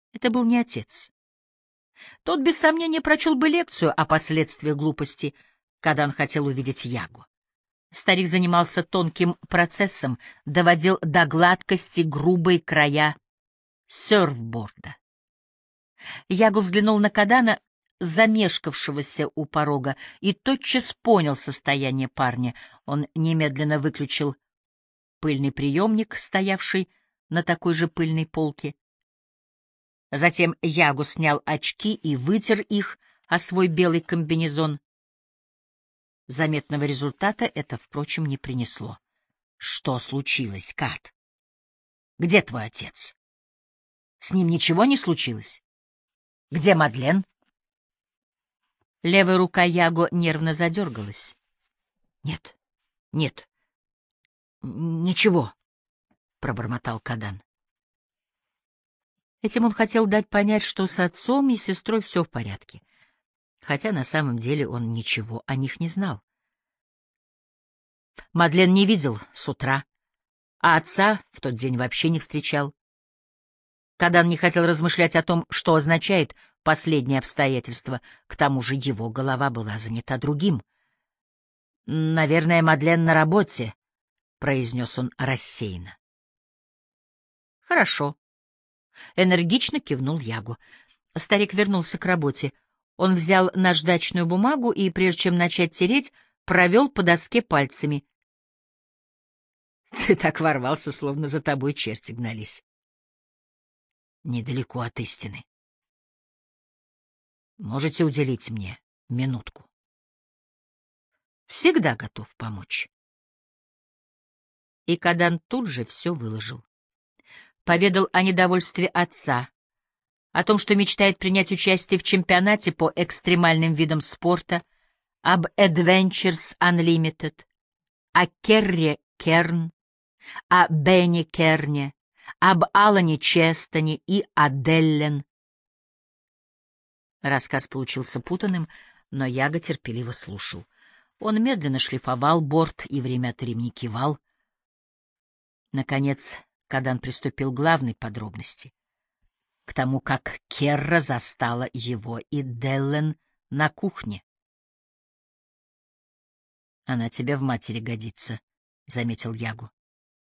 Это был не отец. Тот, без сомнения, прочел бы лекцию о последствиях глупости, когда он хотел увидеть Ягу. Старик занимался тонким процессом, доводил до гладкости грубые края серфборда. Ягу взглянул на Кадана, замешкавшегося у порога, и тотчас понял состояние парня. Он немедленно выключил пыльный приемник, стоявший на такой же пыльной полке. Затем Ягу снял очки и вытер их о свой белый комбинезон. Заметного результата это, впрочем, не принесло. — Что случилось, Кат? Где твой отец? С ним ничего не случилось? Где Мадлен? Левая рука Яго нервно задергалась. — Нет, нет, ничего, — пробормотал Кадан. Этим он хотел дать понять, что с отцом и сестрой все в порядке, хотя на самом деле он ничего о них не знал. Мадлен не видел с утра, а отца в тот день вообще не встречал. Кадан не хотел размышлять о том, что означает последнее обстоятельство, к тому же его голова была занята другим. «Наверное, Мадлен на работе», — произнес он рассеянно. «Хорошо», — энергично кивнул Ягу. Старик вернулся к работе. Он взял наждачную бумагу и, прежде чем начать тереть, провел по доске пальцами. «Ты так ворвался, словно за тобой черти гнались». «Недалеко от истины. Можете уделить мне минутку?» «Всегда готов помочь». И Кадан тут же все выложил. Поведал о недовольстве отца, о том, что мечтает принять участие в чемпионате по экстремальным видам спорта, об Adventures Unlimited, о Керре Керн, о Бенни Керне, об Алане Честоне и о Деллен. Рассказ получился путанным, но Яга терпеливо слушал. Он медленно шлифовал борт и время от времени кивал. Наконец, Кадан приступил к главной подробности, к тому, как Керра застала его и Деллен на кухне. «Она тебе в матери годится», — заметил Ягу.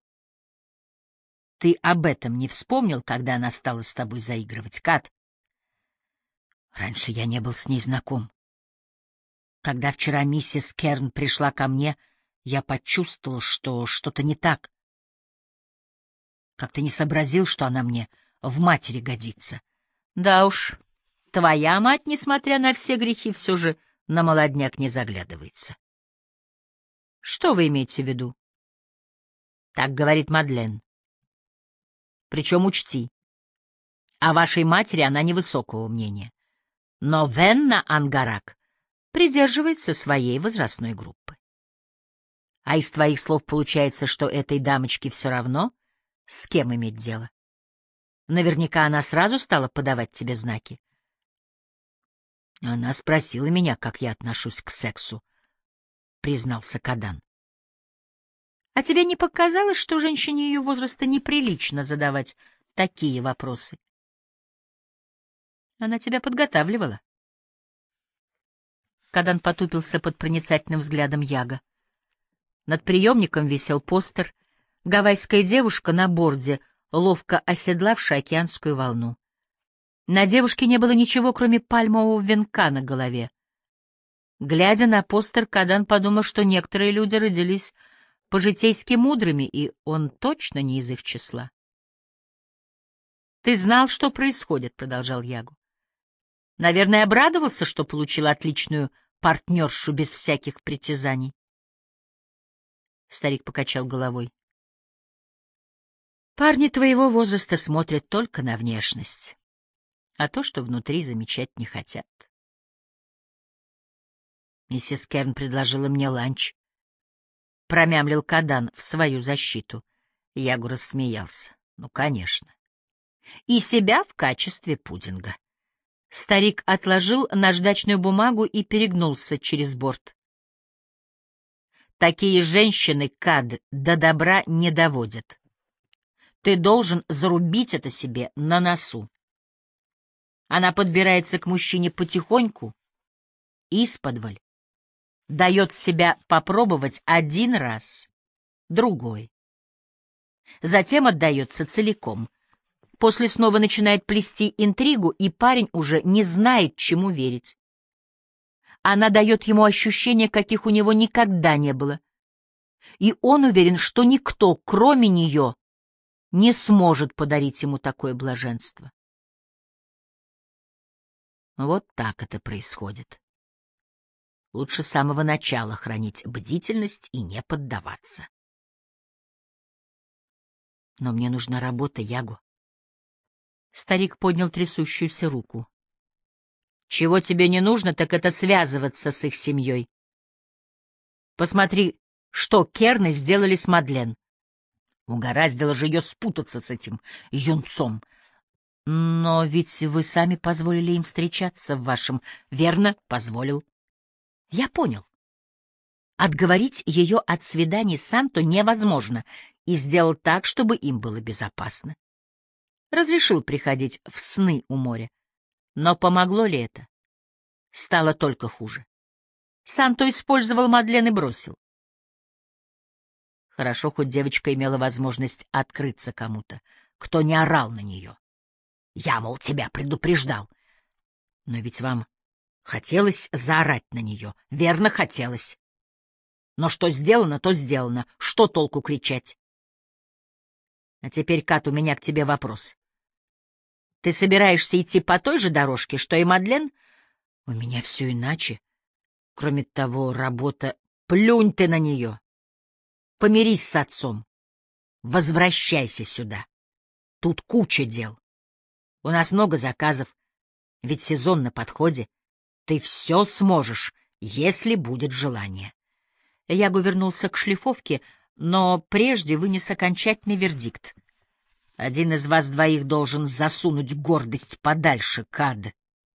«Ты об этом не вспомнил, когда она стала с тобой заигрывать, Кат?» «Раньше я не был с ней знаком. Когда вчера миссис Керн пришла ко мне, я почувствовал, что что-то не так. Как-то не сообразил, что она мне в матери годится. Да уж, твоя мать, несмотря на все грехи, все же на молодняк не заглядывается». «Что вы имеете в виду?» «Так говорит Мадлен. Причем учти, о вашей матери она невысокого мнения. Но Венна Ангарак придерживается своей возрастной группы. А из твоих слов получается, что этой дамочке все равно, с кем иметь дело. Наверняка она сразу стала подавать тебе знаки». Она спросила меня, как я отношусь к сексу, — признался Кадан. А тебе не показалось, что женщине ее возраста неприлично задавать такие вопросы? Она тебя подготавливала. Кадан потупился под проницательным взглядом Яга. Над приемником висел постер «Гавайская девушка на борде, ловко оседлавшая океанскую волну». На девушке не было ничего, кроме пальмового венка на голове. Глядя на постер, Кадан подумал, что некоторые люди родились по-житейски мудрыми, и он точно не из их числа. «Ты знал, что происходит», — продолжал Ягу. «Наверное, обрадовался, что получил отличную партнершу без всяких притязаний». Старик покачал головой. «Парни твоего возраста смотрят только на внешность, а то, что внутри, замечать не хотят». «Миссис Керн предложила мне ланч», — промямлил Кадан в свою защиту. Ягу рассмеялся. «Ну, конечно. И себя в качестве пудинга». Старик отложил наждачную бумагу и перегнулся через борт. «Такие женщины, Кад, до добра не доводят. Ты должен зарубить это себе на носу». Она подбирается к мужчине потихоньку, исподволь, дает себя попробовать один раз, другой. Затем отдается целиком. После снова начинает плести интригу, и парень уже не знает, чему верить. Она дает ему ощущения, каких у него никогда не было. И он уверен, что никто, кроме нее, не сможет подарить ему такое блаженство. Вот так это происходит. Лучше с самого начала хранить бдительность и не поддаваться. Но мне нужна работа, Яго. Старик поднял трясущуюся руку. Чего тебе не нужно, так это связываться с их семьей. Посмотри, что Керны сделали с Мадлен. Угораздило же ее спутаться с этим юнцом. Но ведь вы сами позволили им встречаться в вашем... Верно, позволил. Я понял. Отговорить ее от свиданий с Санто невозможно, и сделал так, чтобы им было безопасно. Разрешил приходить в сны у моря. Но помогло ли это? Стало только хуже. Санто использовал Мадлен и бросил. Хорошо, хоть девочка имела возможность открыться кому-то, кто не орал на нее. Я, мол, тебя предупреждал. Но ведь вам хотелось заорать на нее. Верно, хотелось. Но что сделано, то сделано. Что толку кричать? А теперь, Кат, у меня к тебе вопрос. Ты собираешься идти по той же дорожке, что и Мадлен? У меня все иначе. Кроме того, работа... Плюнь ты на нее. Помирись с отцом. Возвращайся сюда. Тут куча дел. У нас много заказов, ведь сезон на подходе. Ты все сможешь, если будет желание. Ягу вернулся к шлифовке, но прежде вынес окончательный вердикт. Один из вас двоих должен засунуть гордость подальше, Кад.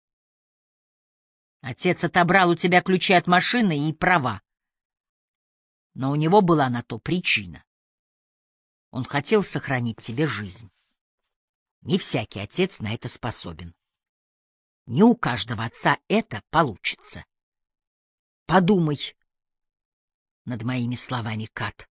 Отец отобрал у тебя ключи от машины и права. Но у него была на то причина. Он хотел сохранить тебе жизнь. Не всякий отец на это способен. Не у каждого отца это получится. Подумай над моими словами, Кат.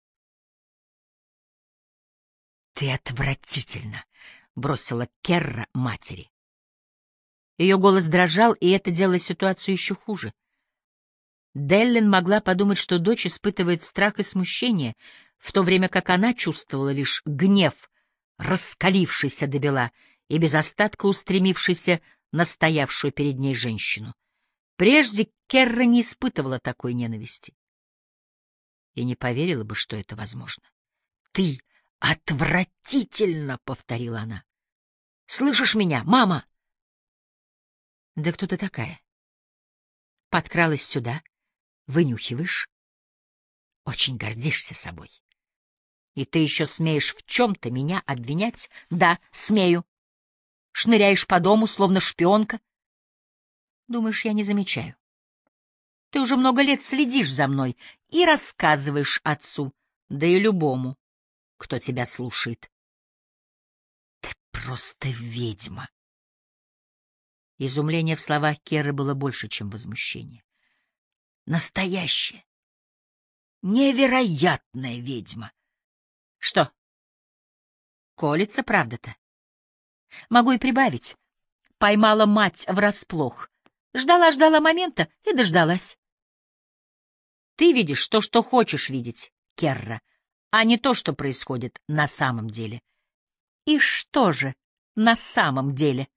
Ты отвратительно, бросила Керра матери. Ее голос дрожал, и это делало ситуацию еще хуже. Деллин могла подумать, что дочь испытывает страх и смущение, в то время как она чувствовала лишь гнев, раскалившийся до бела и без остатка устремившийся на стоявшую перед ней женщину. Прежде Керра не испытывала такой ненависти и не поверила бы, что это возможно. — Ты отвратительно, — повторила она. — Слышишь меня, мама? — Да кто ты такая? Подкралась сюда, вынюхиваешь, очень гордишься собой. И ты еще смеешь в чем-то меня обвинять? Да, смею. Шныряешь по дому, словно шпионка. Думаешь, я не замечаю? Ты уже много лет следишь за мной и рассказываешь отцу, да и любому, кто тебя слушает. Ты просто ведьма. Изумление в словах Керы было больше, чем возмущение. Настоящая, невероятная ведьма. Что? Колется, правда-то? Могу и прибавить. Поймала мать врасплох. Ждала-ждала момента и дождалась. Ты видишь то, что хочешь видеть, Керра, а не то, что происходит на самом деле. И что же на самом деле?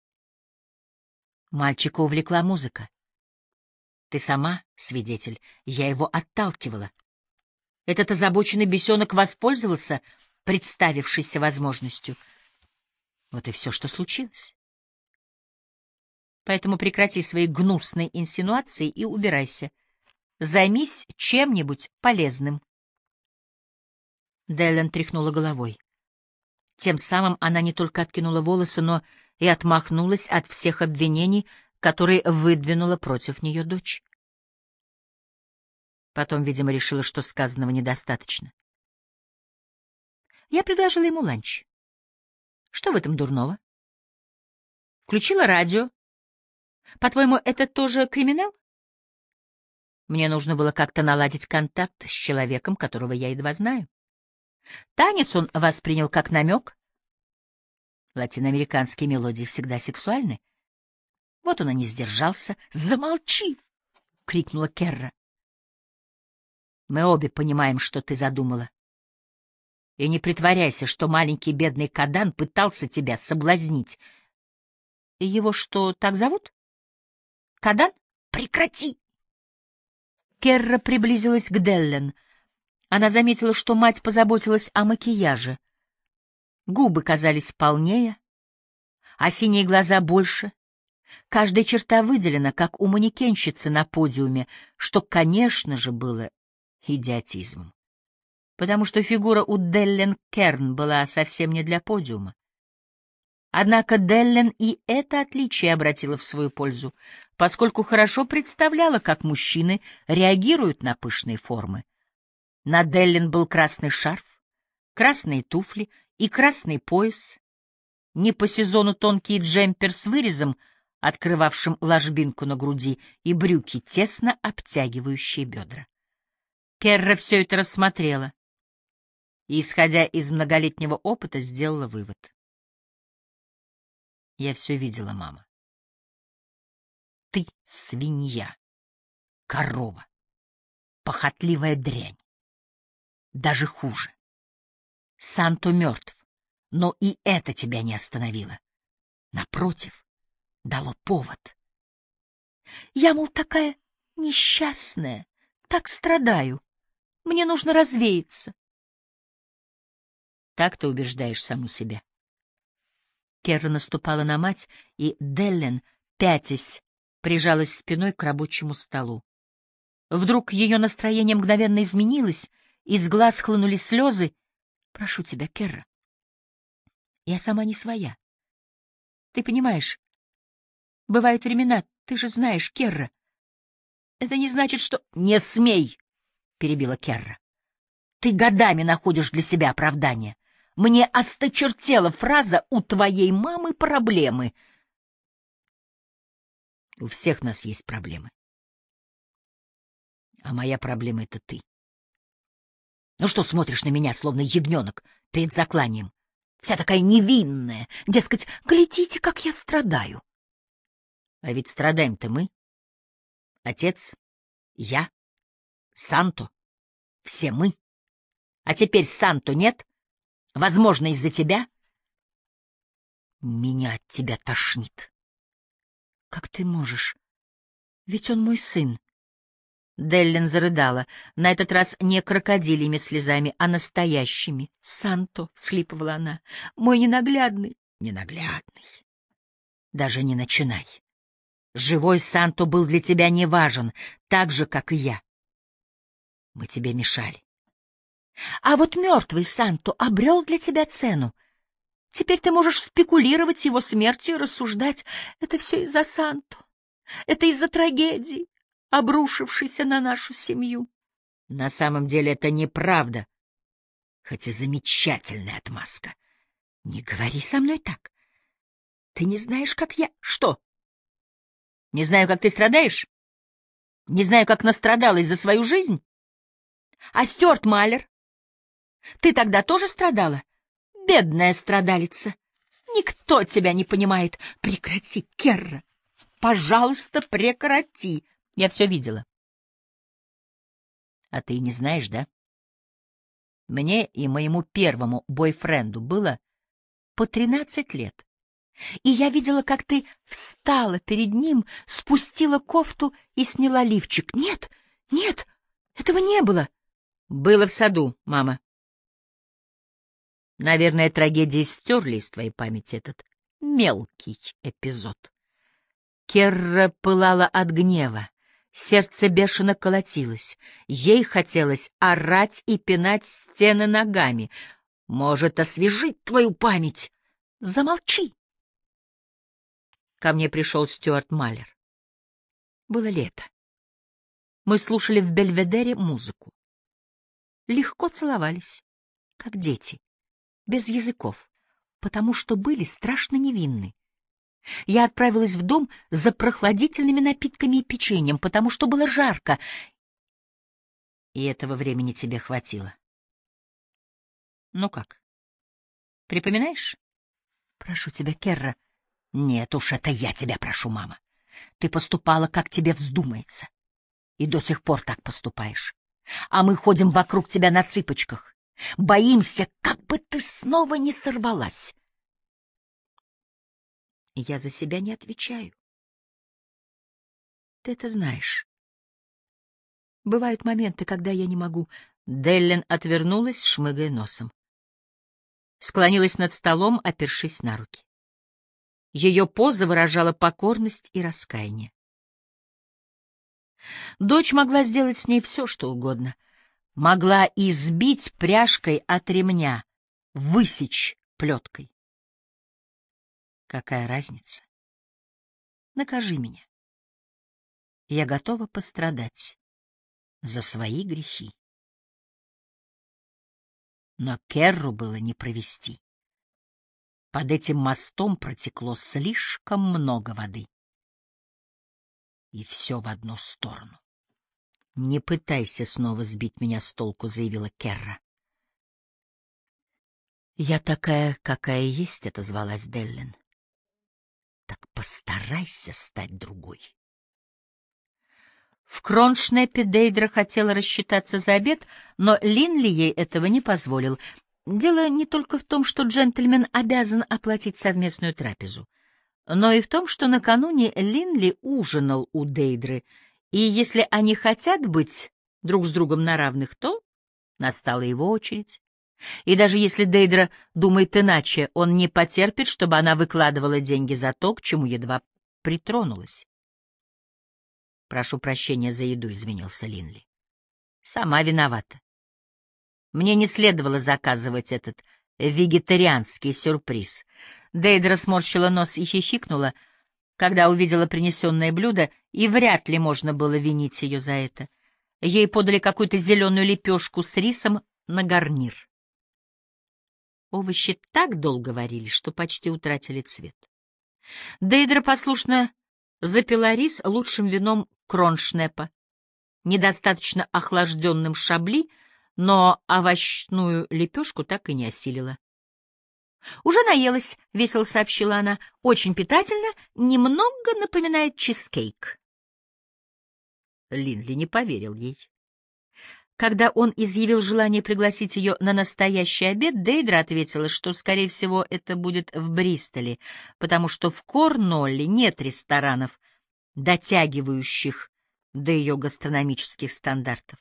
Мальчика увлекла музыка. Ты сама свидетель, я его отталкивала. Этот озабоченный бесенок воспользовался представившейся возможностью. Вот и все, что случилось. Поэтому прекрати свои гнусные инсинуации и убирайся. Займись чем-нибудь полезным. Деллен тряхнула головой. Тем самым она не только откинула волосы, но и отмахнулась от всех обвинений, которые выдвинула против нее дочь. Потом, видимо, решила, что сказанного недостаточно. Я предложила ему ланч. Что в этом дурного? Включила радио. По-твоему, это тоже криминал? Мне нужно было как-то наладить контакт с человеком, которого я едва знаю. Танец он воспринял как намек. Латиноамериканские мелодии всегда сексуальны. Вот он и не сдержался. «Замолчи!» — крикнула Керра. «Мы обе понимаем, что ты задумала. И не притворяйся, что маленький бедный Кадан пытался тебя соблазнить. И его что, так зовут? Кадан? Прекрати!» Керра приблизилась к Деллен. Она заметила, что мать позаботилась о макияже. Губы казались полнее, а синие глаза больше. Каждая черта выделена, как у манекенщицы на подиуме, что, конечно же, было идиотизмом, потому что фигура у Деллен Керн была совсем не для подиума. Однако Деллен и это отличие обратила в свою пользу, поскольку хорошо представляла, как мужчины реагируют на пышные формы. На Деллен был красный шарф, красные туфли и красный пояс, не по сезону тонкий джемпер с вырезом, открывавшим ложбинку на груди, и брюки, тесно обтягивающие бедра. Керра все это рассмотрела и, исходя из многолетнего опыта, сделала вывод. Я все видела, мама. Ты свинья, корова, похотливая дрянь. Даже хуже. Санто мертв, но и это тебя не остановило. Напротив, дало повод. Я, мол, такая несчастная, так страдаю. Мне нужно развеяться. Так ты убеждаешь саму себя. Керра наступала на мать, и Деллен, пятясь, прижалась спиной к рабочему столу. Вдруг ее настроение мгновенно изменилось, из глаз хлынули слезы. Прошу тебя, Керра, я сама не своя. Ты понимаешь, бывают времена, ты же знаешь, Керра. Это не значит, что... Не смей, перебила Керра. Ты годами находишь для себя оправдание. Мне осточертела фраза «у твоей мамы проблемы». У всех нас есть проблемы. А моя проблема — это ты. Ну что смотришь на меня, словно ягненок перед закланием? Вся такая невинная. Дескать, глядите, как я страдаю. А ведь страдаем-то мы. Отец, я, Санто. Все мы. А теперь Санто нет. Возможно, из-за тебя. Меня от тебя тошнит. Как ты можешь? Ведь он мой сын. Деллен зарыдала, на этот раз не крокодильями слезами, а настоящими. «Санто», — всхлипывала она, — «мой ненаглядный». «Ненаглядный. Даже не начинай. Живой Санто был для тебя не важен, так же, как и я. Мы тебе мешали. А вот мертвый Санто обрел для тебя цену. Теперь ты можешь спекулировать его смертью и рассуждать. Это все из-за Санто. Это из-за трагедии, обрушившейся на нашу семью. На самом деле это неправда, хоть и замечательная отмазка. Не говори со мной так. Ты не знаешь, как я... Что? Не знаю, как ты страдаешь? Не знаю, как настрадалась за свою жизнь? А Стюарт Маллер? Ты тогда тоже страдала? Бедная страдалица. Никто тебя не понимает. Прекрати, Керра. Пожалуйста, прекрати. Я все видела. А ты не знаешь, да? Мне и моему первому бойфренду было по тринадцать лет. И я видела, как ты встала перед ним, спустила кофту и сняла лифчик. Нет, нет, этого не было. Было в саду, мама. Наверное, трагедии стерли из твоей памяти этот мелкий эпизод. Керра пылала от гнева. Сердце бешено колотилось. Ей хотелось орать и пинать стены ногами. Может, освежить твою память? Замолчи! Ко мне пришел Стюарт Маллер. Было лето. Мы слушали в Бельведере музыку. Легко целовались, как дети, без языков, потому что были страшно невинны. Я отправилась в дом за прохладительными напитками и печеньем, потому что было жарко, и этого времени тебе хватило. Ну как, припоминаешь? Прошу тебя, Керра. Нет уж, это я тебя прошу, мама. Ты поступала, как тебе вздумается, и до сих пор так поступаешь. А мы ходим вокруг тебя на цыпочках, боимся, как бы ты снова не сорвалась. Я за себя не отвечаю. Ты это знаешь. Бывают моменты, когда я не могу. Деллен отвернулась, шмыгая носом. Склонилась над столом, опершись на руки. Ее поза выражала покорность и раскаяние. Дочь могла сделать с ней все, что угодно. Могла избить пряжкой от ремня, высечь плеткой. Какая разница? Накажи меня. Я готова пострадать за свои грехи. Но Керру было не провести. Под этим мостом протекло слишком много воды. И все в одну сторону. «Не пытайся снова сбить меня с толку», — заявила Керра. «Я такая, какая есть», — отозвалась Деллин. «Так постарайся стать другой». В Кроншнеппе Дейдра хотела рассчитаться за обед, но Линли ей этого не позволил. Дело не только в том, что джентльмен обязан оплатить совместную трапезу, но и в том, что накануне Линли ужинал у Дейдры, и если они хотят быть друг с другом на равных, то настала его очередь. И даже если Дейдра думает иначе, он не потерпит, чтобы она выкладывала деньги за то, к чему едва притронулась. «Прошу прощения за еду», — извинился Линли. «Сама виновата. Мне не следовало заказывать этот вегетарианский сюрприз». Дейдра сморщила нос и хихикнула, когда увидела принесенное блюдо, и вряд ли можно было винить ее за это. Ей подали какую-то зеленую лепешку с рисом на гарнир. Овощи так долго варились, что почти утратили цвет. Дейдра послушно запила рис лучшим вином Кроншнеппа, недостаточно охлажденным шабли, но овощную лепешку так и не осилила. «Уже наелась», — весело сообщила она, — «очень питательно, немного напоминает чизкейк». Линли не поверил ей. Когда он изъявил желание пригласить ее на настоящий обед, Дейдра ответила, что, скорее всего, это будет в Бристоле, потому что в Корнуолле нет ресторанов, дотягивающих до ее гастрономических стандартов.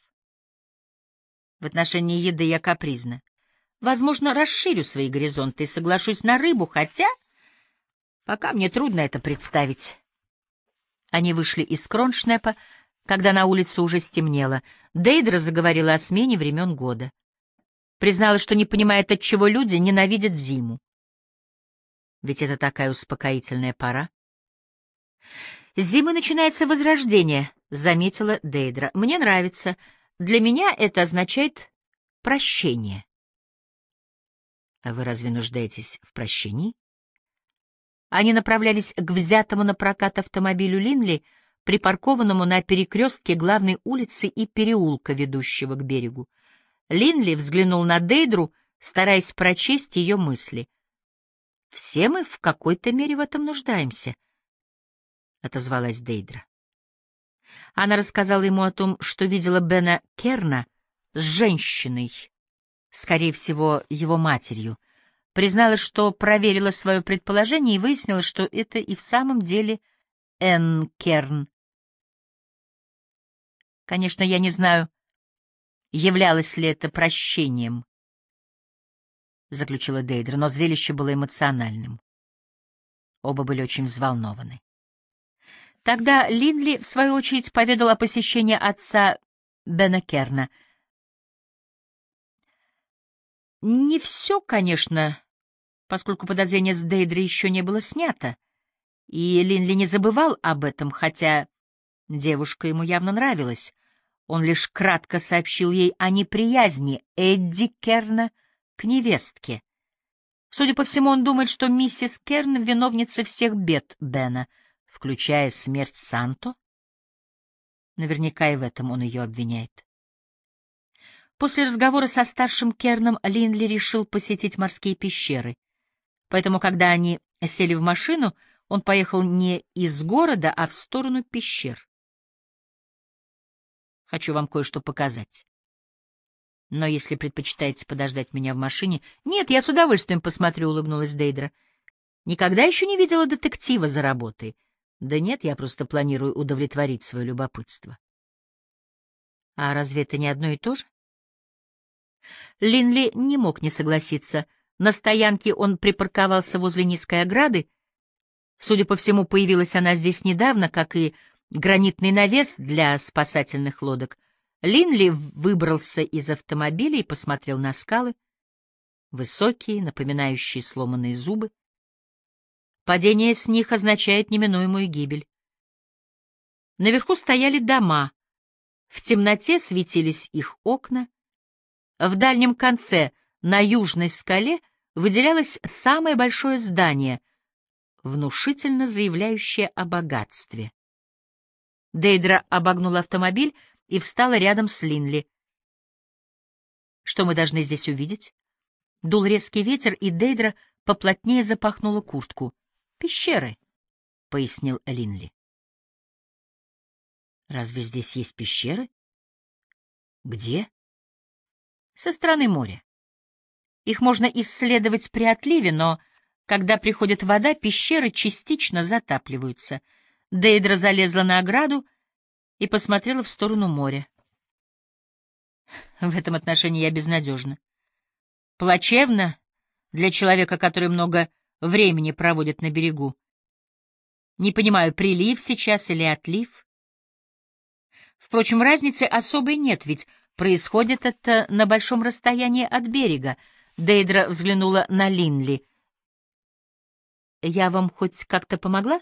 В отношении еды я капризна. Возможно, расширю свои горизонты и соглашусь на рыбу, хотя пока мне трудно это представить. Они вышли из Кроншнеппа, когда на улице уже стемнело. Дейдра заговорила о смене времен года. Призналась, что не понимает, отчего люди ненавидят зиму. Ведь это такая успокоительная пора. «С зимы начинается возрождение», — заметила Дейдра. «Мне нравится. Для меня это означает прощение». «А вы разве нуждаетесь в прощении?» Они направлялись к взятому на прокат автомобилю Линли, припаркованному на перекрестке главной улицы и переулка, ведущего к берегу. Линли взглянул на Дейдру, стараясь прочесть ее мысли. «Все мы в какой-то мере в этом нуждаемся», — отозвалась Дейдра. Она рассказала ему о том, что видела Бена Керна с женщиной, скорее всего, его матерью, призналась, что проверила свое предположение и выяснила, что это и в самом деле Энн Керн. Конечно, я не знаю, являлось ли это прощением, — заключила Дейдра, но зрелище было эмоциональным. Оба были очень взволнованы. Тогда Линли, в свою очередь, поведал о посещении отца Бена Керна. Не все, конечно, поскольку подозрение с Дейдры еще не было снято, и Линли не забывал об этом, хотя девушка ему явно нравилась. Он лишь кратко сообщил ей о неприязни Эдди Керна к невестке. Судя по всему, он думает, что миссис Керн — виновница всех бед Бена, включая смерть Санто. Наверняка и в этом он ее обвиняет. После разговора со старшим Керном Линли решил посетить морские пещеры. Поэтому, когда они сели в машину, он поехал не из города, а в сторону пещер. Хочу вам кое-что показать. Но если предпочитаете подождать меня в машине... Нет, я с удовольствием посмотрю, — улыбнулась Дейдра. Никогда еще не видела детектива за работой. Да нет, я просто планирую удовлетворить свое любопытство. А разве это не одно и то же? Линли не мог не согласиться. На стоянке он припарковался возле низкой ограды. Судя по всему, появилась она здесь недавно, как и гранитный навес для спасательных лодок. Линли выбрался из автомобиля и посмотрел на скалы, высокие, напоминающие сломанные зубы. Падение с них означает неминуемую гибель. Наверху стояли дома, в темноте светились их окна. В дальнем конце, на южной скале, выделялось самое большое здание, внушительно заявляющее о богатстве. Дейдра обогнула автомобиль и встала рядом с Линли. Что мы должны здесь увидеть? Дул резкий ветер, и Дейдра поплотнее запахнула куртку. «Пещеры», — пояснил Линли. «Разве здесь есть пещеры?» «Где?» «Со стороны моря. Их можно исследовать при отливе, но, когда приходит вода, пещеры частично затапливаются». Дейдра залезла на ограду и посмотрела в сторону моря. В этом отношении я безнадежна. Плачевно для человека, который много времени проводит на берегу. Не понимаю, прилив сейчас или отлив. Впрочем, разницы особой нет, ведь происходит это на большом расстоянии от берега. Дейдра взглянула на Линли. «Я вам хоть как-то помогла?»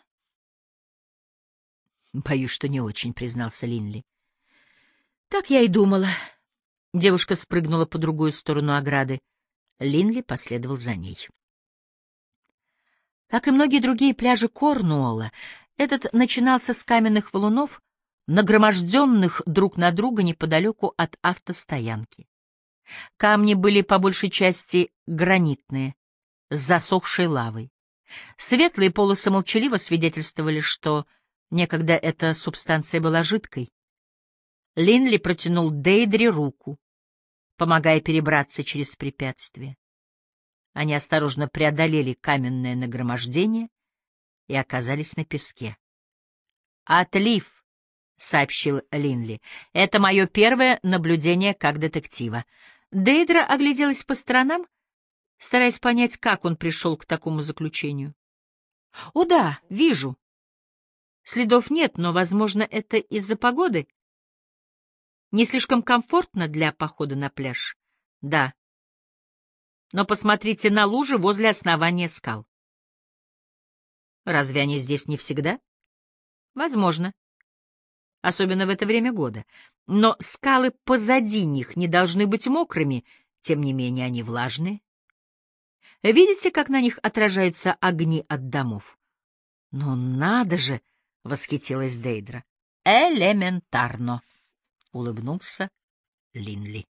«Боюсь, что не очень», — признался Линли. «Так я и думала». Девушка спрыгнула по другую сторону ограды. Линли последовал за ней. Как и многие другие пляжи Корнуолла, этот начинался с каменных валунов, нагроможденных друг на друга неподалеку от автостоянки. Камни были по большей части гранитные, с засохшей лавой. Светлые полосы молчаливо свидетельствовали, что некогда эта субстанция была жидкой. Линли протянул Дейдре руку, помогая перебраться через препятствие. Они осторожно преодолели каменное нагромождение и оказались на песке. «Отлив», — сообщил Линли, — «это мое первое наблюдение как детектива». Дейдра огляделась по сторонам, стараясь понять, как он пришел к такому заключению. «О да, вижу. Следов нет, но, возможно, это из-за погоды. Не слишком комфортно для похода на пляж?» «Да. Но посмотрите на лужи возле основания скал». «Разве они здесь не всегда?» «Возможно. Особенно в это время года. Но скалы позади них не должны быть мокрыми, тем не менее они влажные. Видите, как на них отражаются огни от домов?» «Но надо же!» — восхитилась Дейдра. «Элементарно!» — улыбнулся Линли.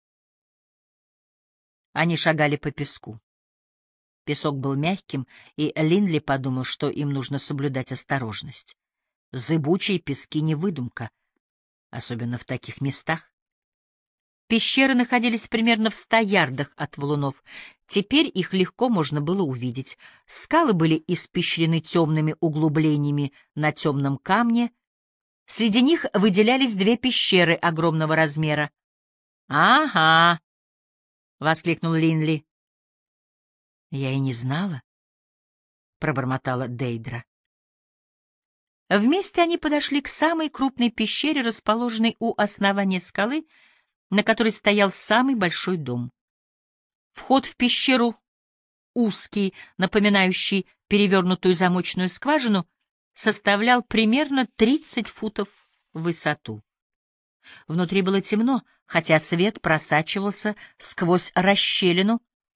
Они шагали по песку. Песок был мягким, и Линли подумал, что им нужно соблюдать осторожность. Зыбучие пески не выдумка, особенно в таких местах. Пещеры находились примерно в ста ярдах от валунов. Теперь их легко можно было увидеть. Скалы были испещрены темными углублениями на темном камне. Среди них выделялись две пещеры огромного размера. «Ага!» — воскликнул Линли. «Я и не знала», — пробормотала Дейдра. Вместе они подошли к самой крупной пещере, расположенной у основания скалы, на которой стоял самый большой дом. Вход в пещеру, узкий, напоминающий перевернутую замочную скважину, составлял примерно тридцать футов в высоту. Внутри было темно, хотя свет просачивался сквозь расщелину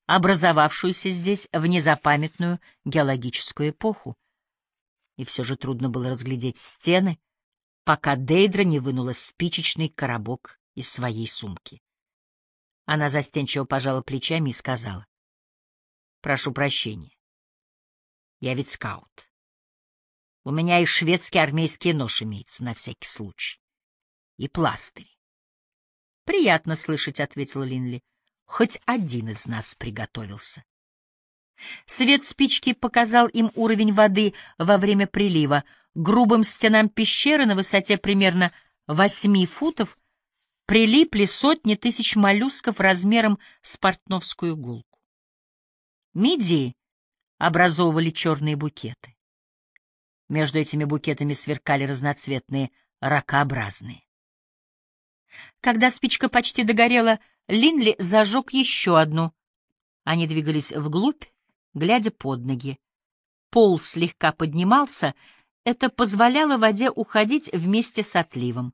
образовавшуюся здесь в незапамятную геологическую эпоху. И все же трудно было разглядеть стены, пока Дейдра не вынула спичечный коробок из своей сумки. Она застенчиво пожала плечами и сказала: «Прошу прощения. Я ведь скаут. У меня и шведский армейский нож имеется на всякий случай. И пластырь». «Приятно слышать», — ответила Линли. «Хоть один из нас приготовился». Свет спички показал им уровень воды во время прилива. К грубым стенам пещеры на высоте примерно восьми футов прилипли сотни тысяч моллюсков размером с портновскую иголку. Мидии образовывали черные букеты. Между этими букетами сверкали разноцветные ракообразные. Когда спичка почти догорела, Линли зажег еще одну. Они двигались вглубь, глядя под ноги. Пол слегка поднимался, это позволяло воде уходить вместе с отливом.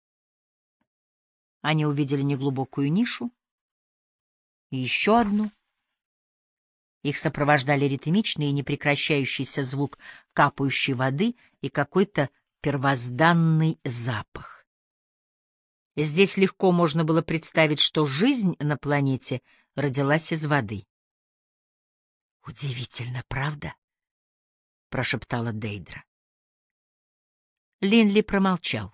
Они увидели неглубокую нишу и еще одну. Их сопровождали ритмичный и непрекращающийся звук капающей воды и какой-то первозданный запах. Здесь легко можно было представить, что жизнь на планете родилась из воды. «Удивительно, правда?» — прошептала Дейдра. Линли промолчал.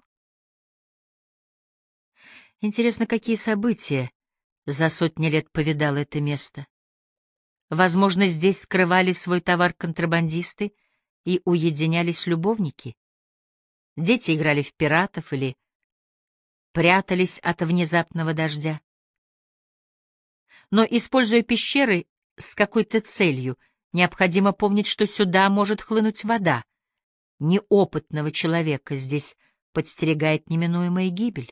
Интересно, какие события за сотни лет повидало это место? Возможно, здесь скрывали свой товар контрабандисты и уединялись любовники. Дети играли в пиратов или прятались от внезапного дождя. Но, используя пещеры с какой-то целью, необходимо помнить, что сюда может хлынуть вода. Неопытного человека здесь подстерегает неминуемая гибель.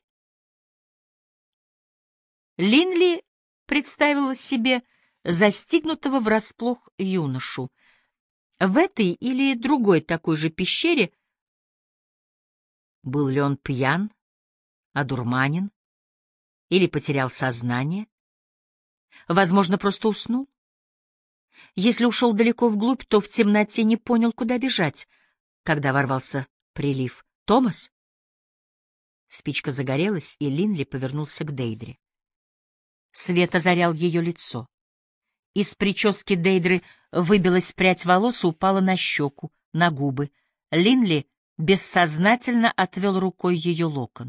Линли представила себе застигнутого врасплох юношу. В этой или другой такой же пещере был ли он пьян, одурманен или потерял сознание? Возможно, просто уснул. Если ушел далеко вглубь, то в темноте не понял, куда бежать, когда ворвался прилив. «Томас?» Спичка загорелась, и Линли повернулся к Дейдре. Свет озарял ее лицо. Из прически Дейдры выбилась прядь волос и упала на щеку, на губы. Линли бессознательно отвел рукой ее локон.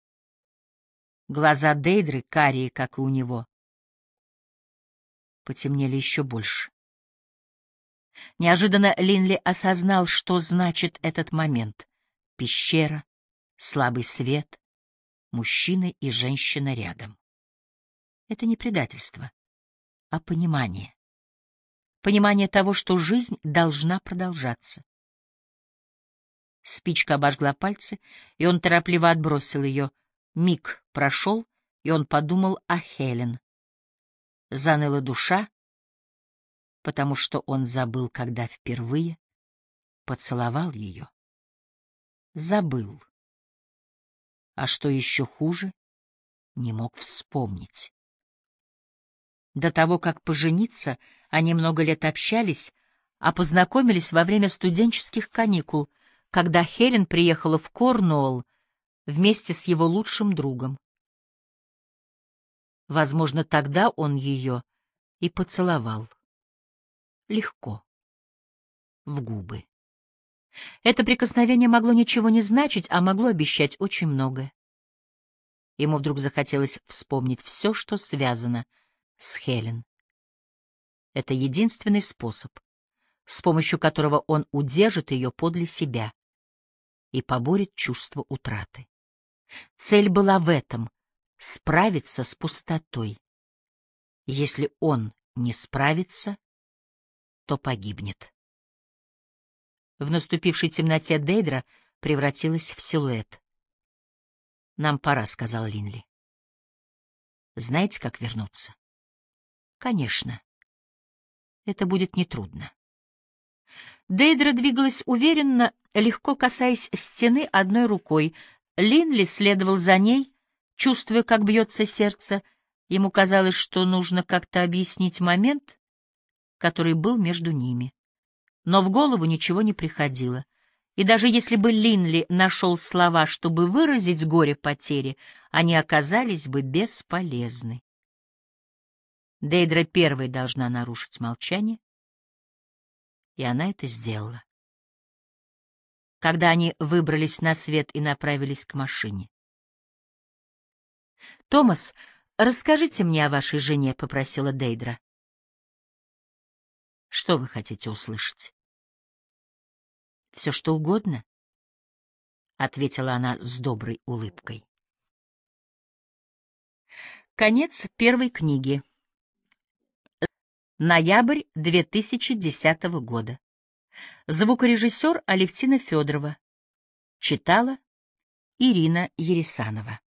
Глаза Дейдры, карие, как и у него, потемнели еще больше. Неожиданно Линли осознал, что значит этот момент. Пещера, слабый свет, мужчина и женщина рядом. Это не предательство, а понимание. Понимание того, что жизнь должна продолжаться. Спичка обожгла пальцы, и он торопливо отбросил ее. Миг прошел, и он подумал о Хелен. Заныла душа, потому что он забыл, когда впервые поцеловал ее. Забыл. А что еще хуже, не мог вспомнить. До того, как пожениться, они много лет общались, а познакомились во время студенческих каникул, когда Хелен приехала в Корнуолл вместе с его лучшим другом. Возможно, тогда он ее и поцеловал. Легко. В губы. Это прикосновение могло ничего не значить, а могло обещать очень многое. Ему вдруг захотелось вспомнить все, что связано с Хелен. Это единственный способ, с помощью которого он удержит ее подле себя и поборет чувство утраты. Цель была в этом — справиться с пустотой. Если он не справится, то погибнет. В наступившей темноте Дейдра превратилась в силуэт. «Нам пора», — сказал Линли. «Знаете, как вернуться?» «Конечно. Это будет нетрудно». Дейдра двигалась уверенно, легко касаясь стены одной рукой. Линли следовал за ней, чувствуя, как бьется сердце. Ему казалось, что нужно как-то объяснить момент, который был между ними. Но в голову ничего не приходило. И даже если бы Линли нашел слова, чтобы выразить горе потери, они оказались бы бесполезны. Дейдра первой должна нарушить молчание, и она это сделала. Когда они выбрались на свет и направились к машине. «Томас, расскажите мне о вашей жене», — попросила Дейдра. «Что вы хотите услышать?» «Все, что угодно», — ответила она с доброй улыбкой. Конец первой книги. Ноябрь две тысячи десятого года. Звукорежиссер Алевтина Федорова. Читала Ирина Ересанова.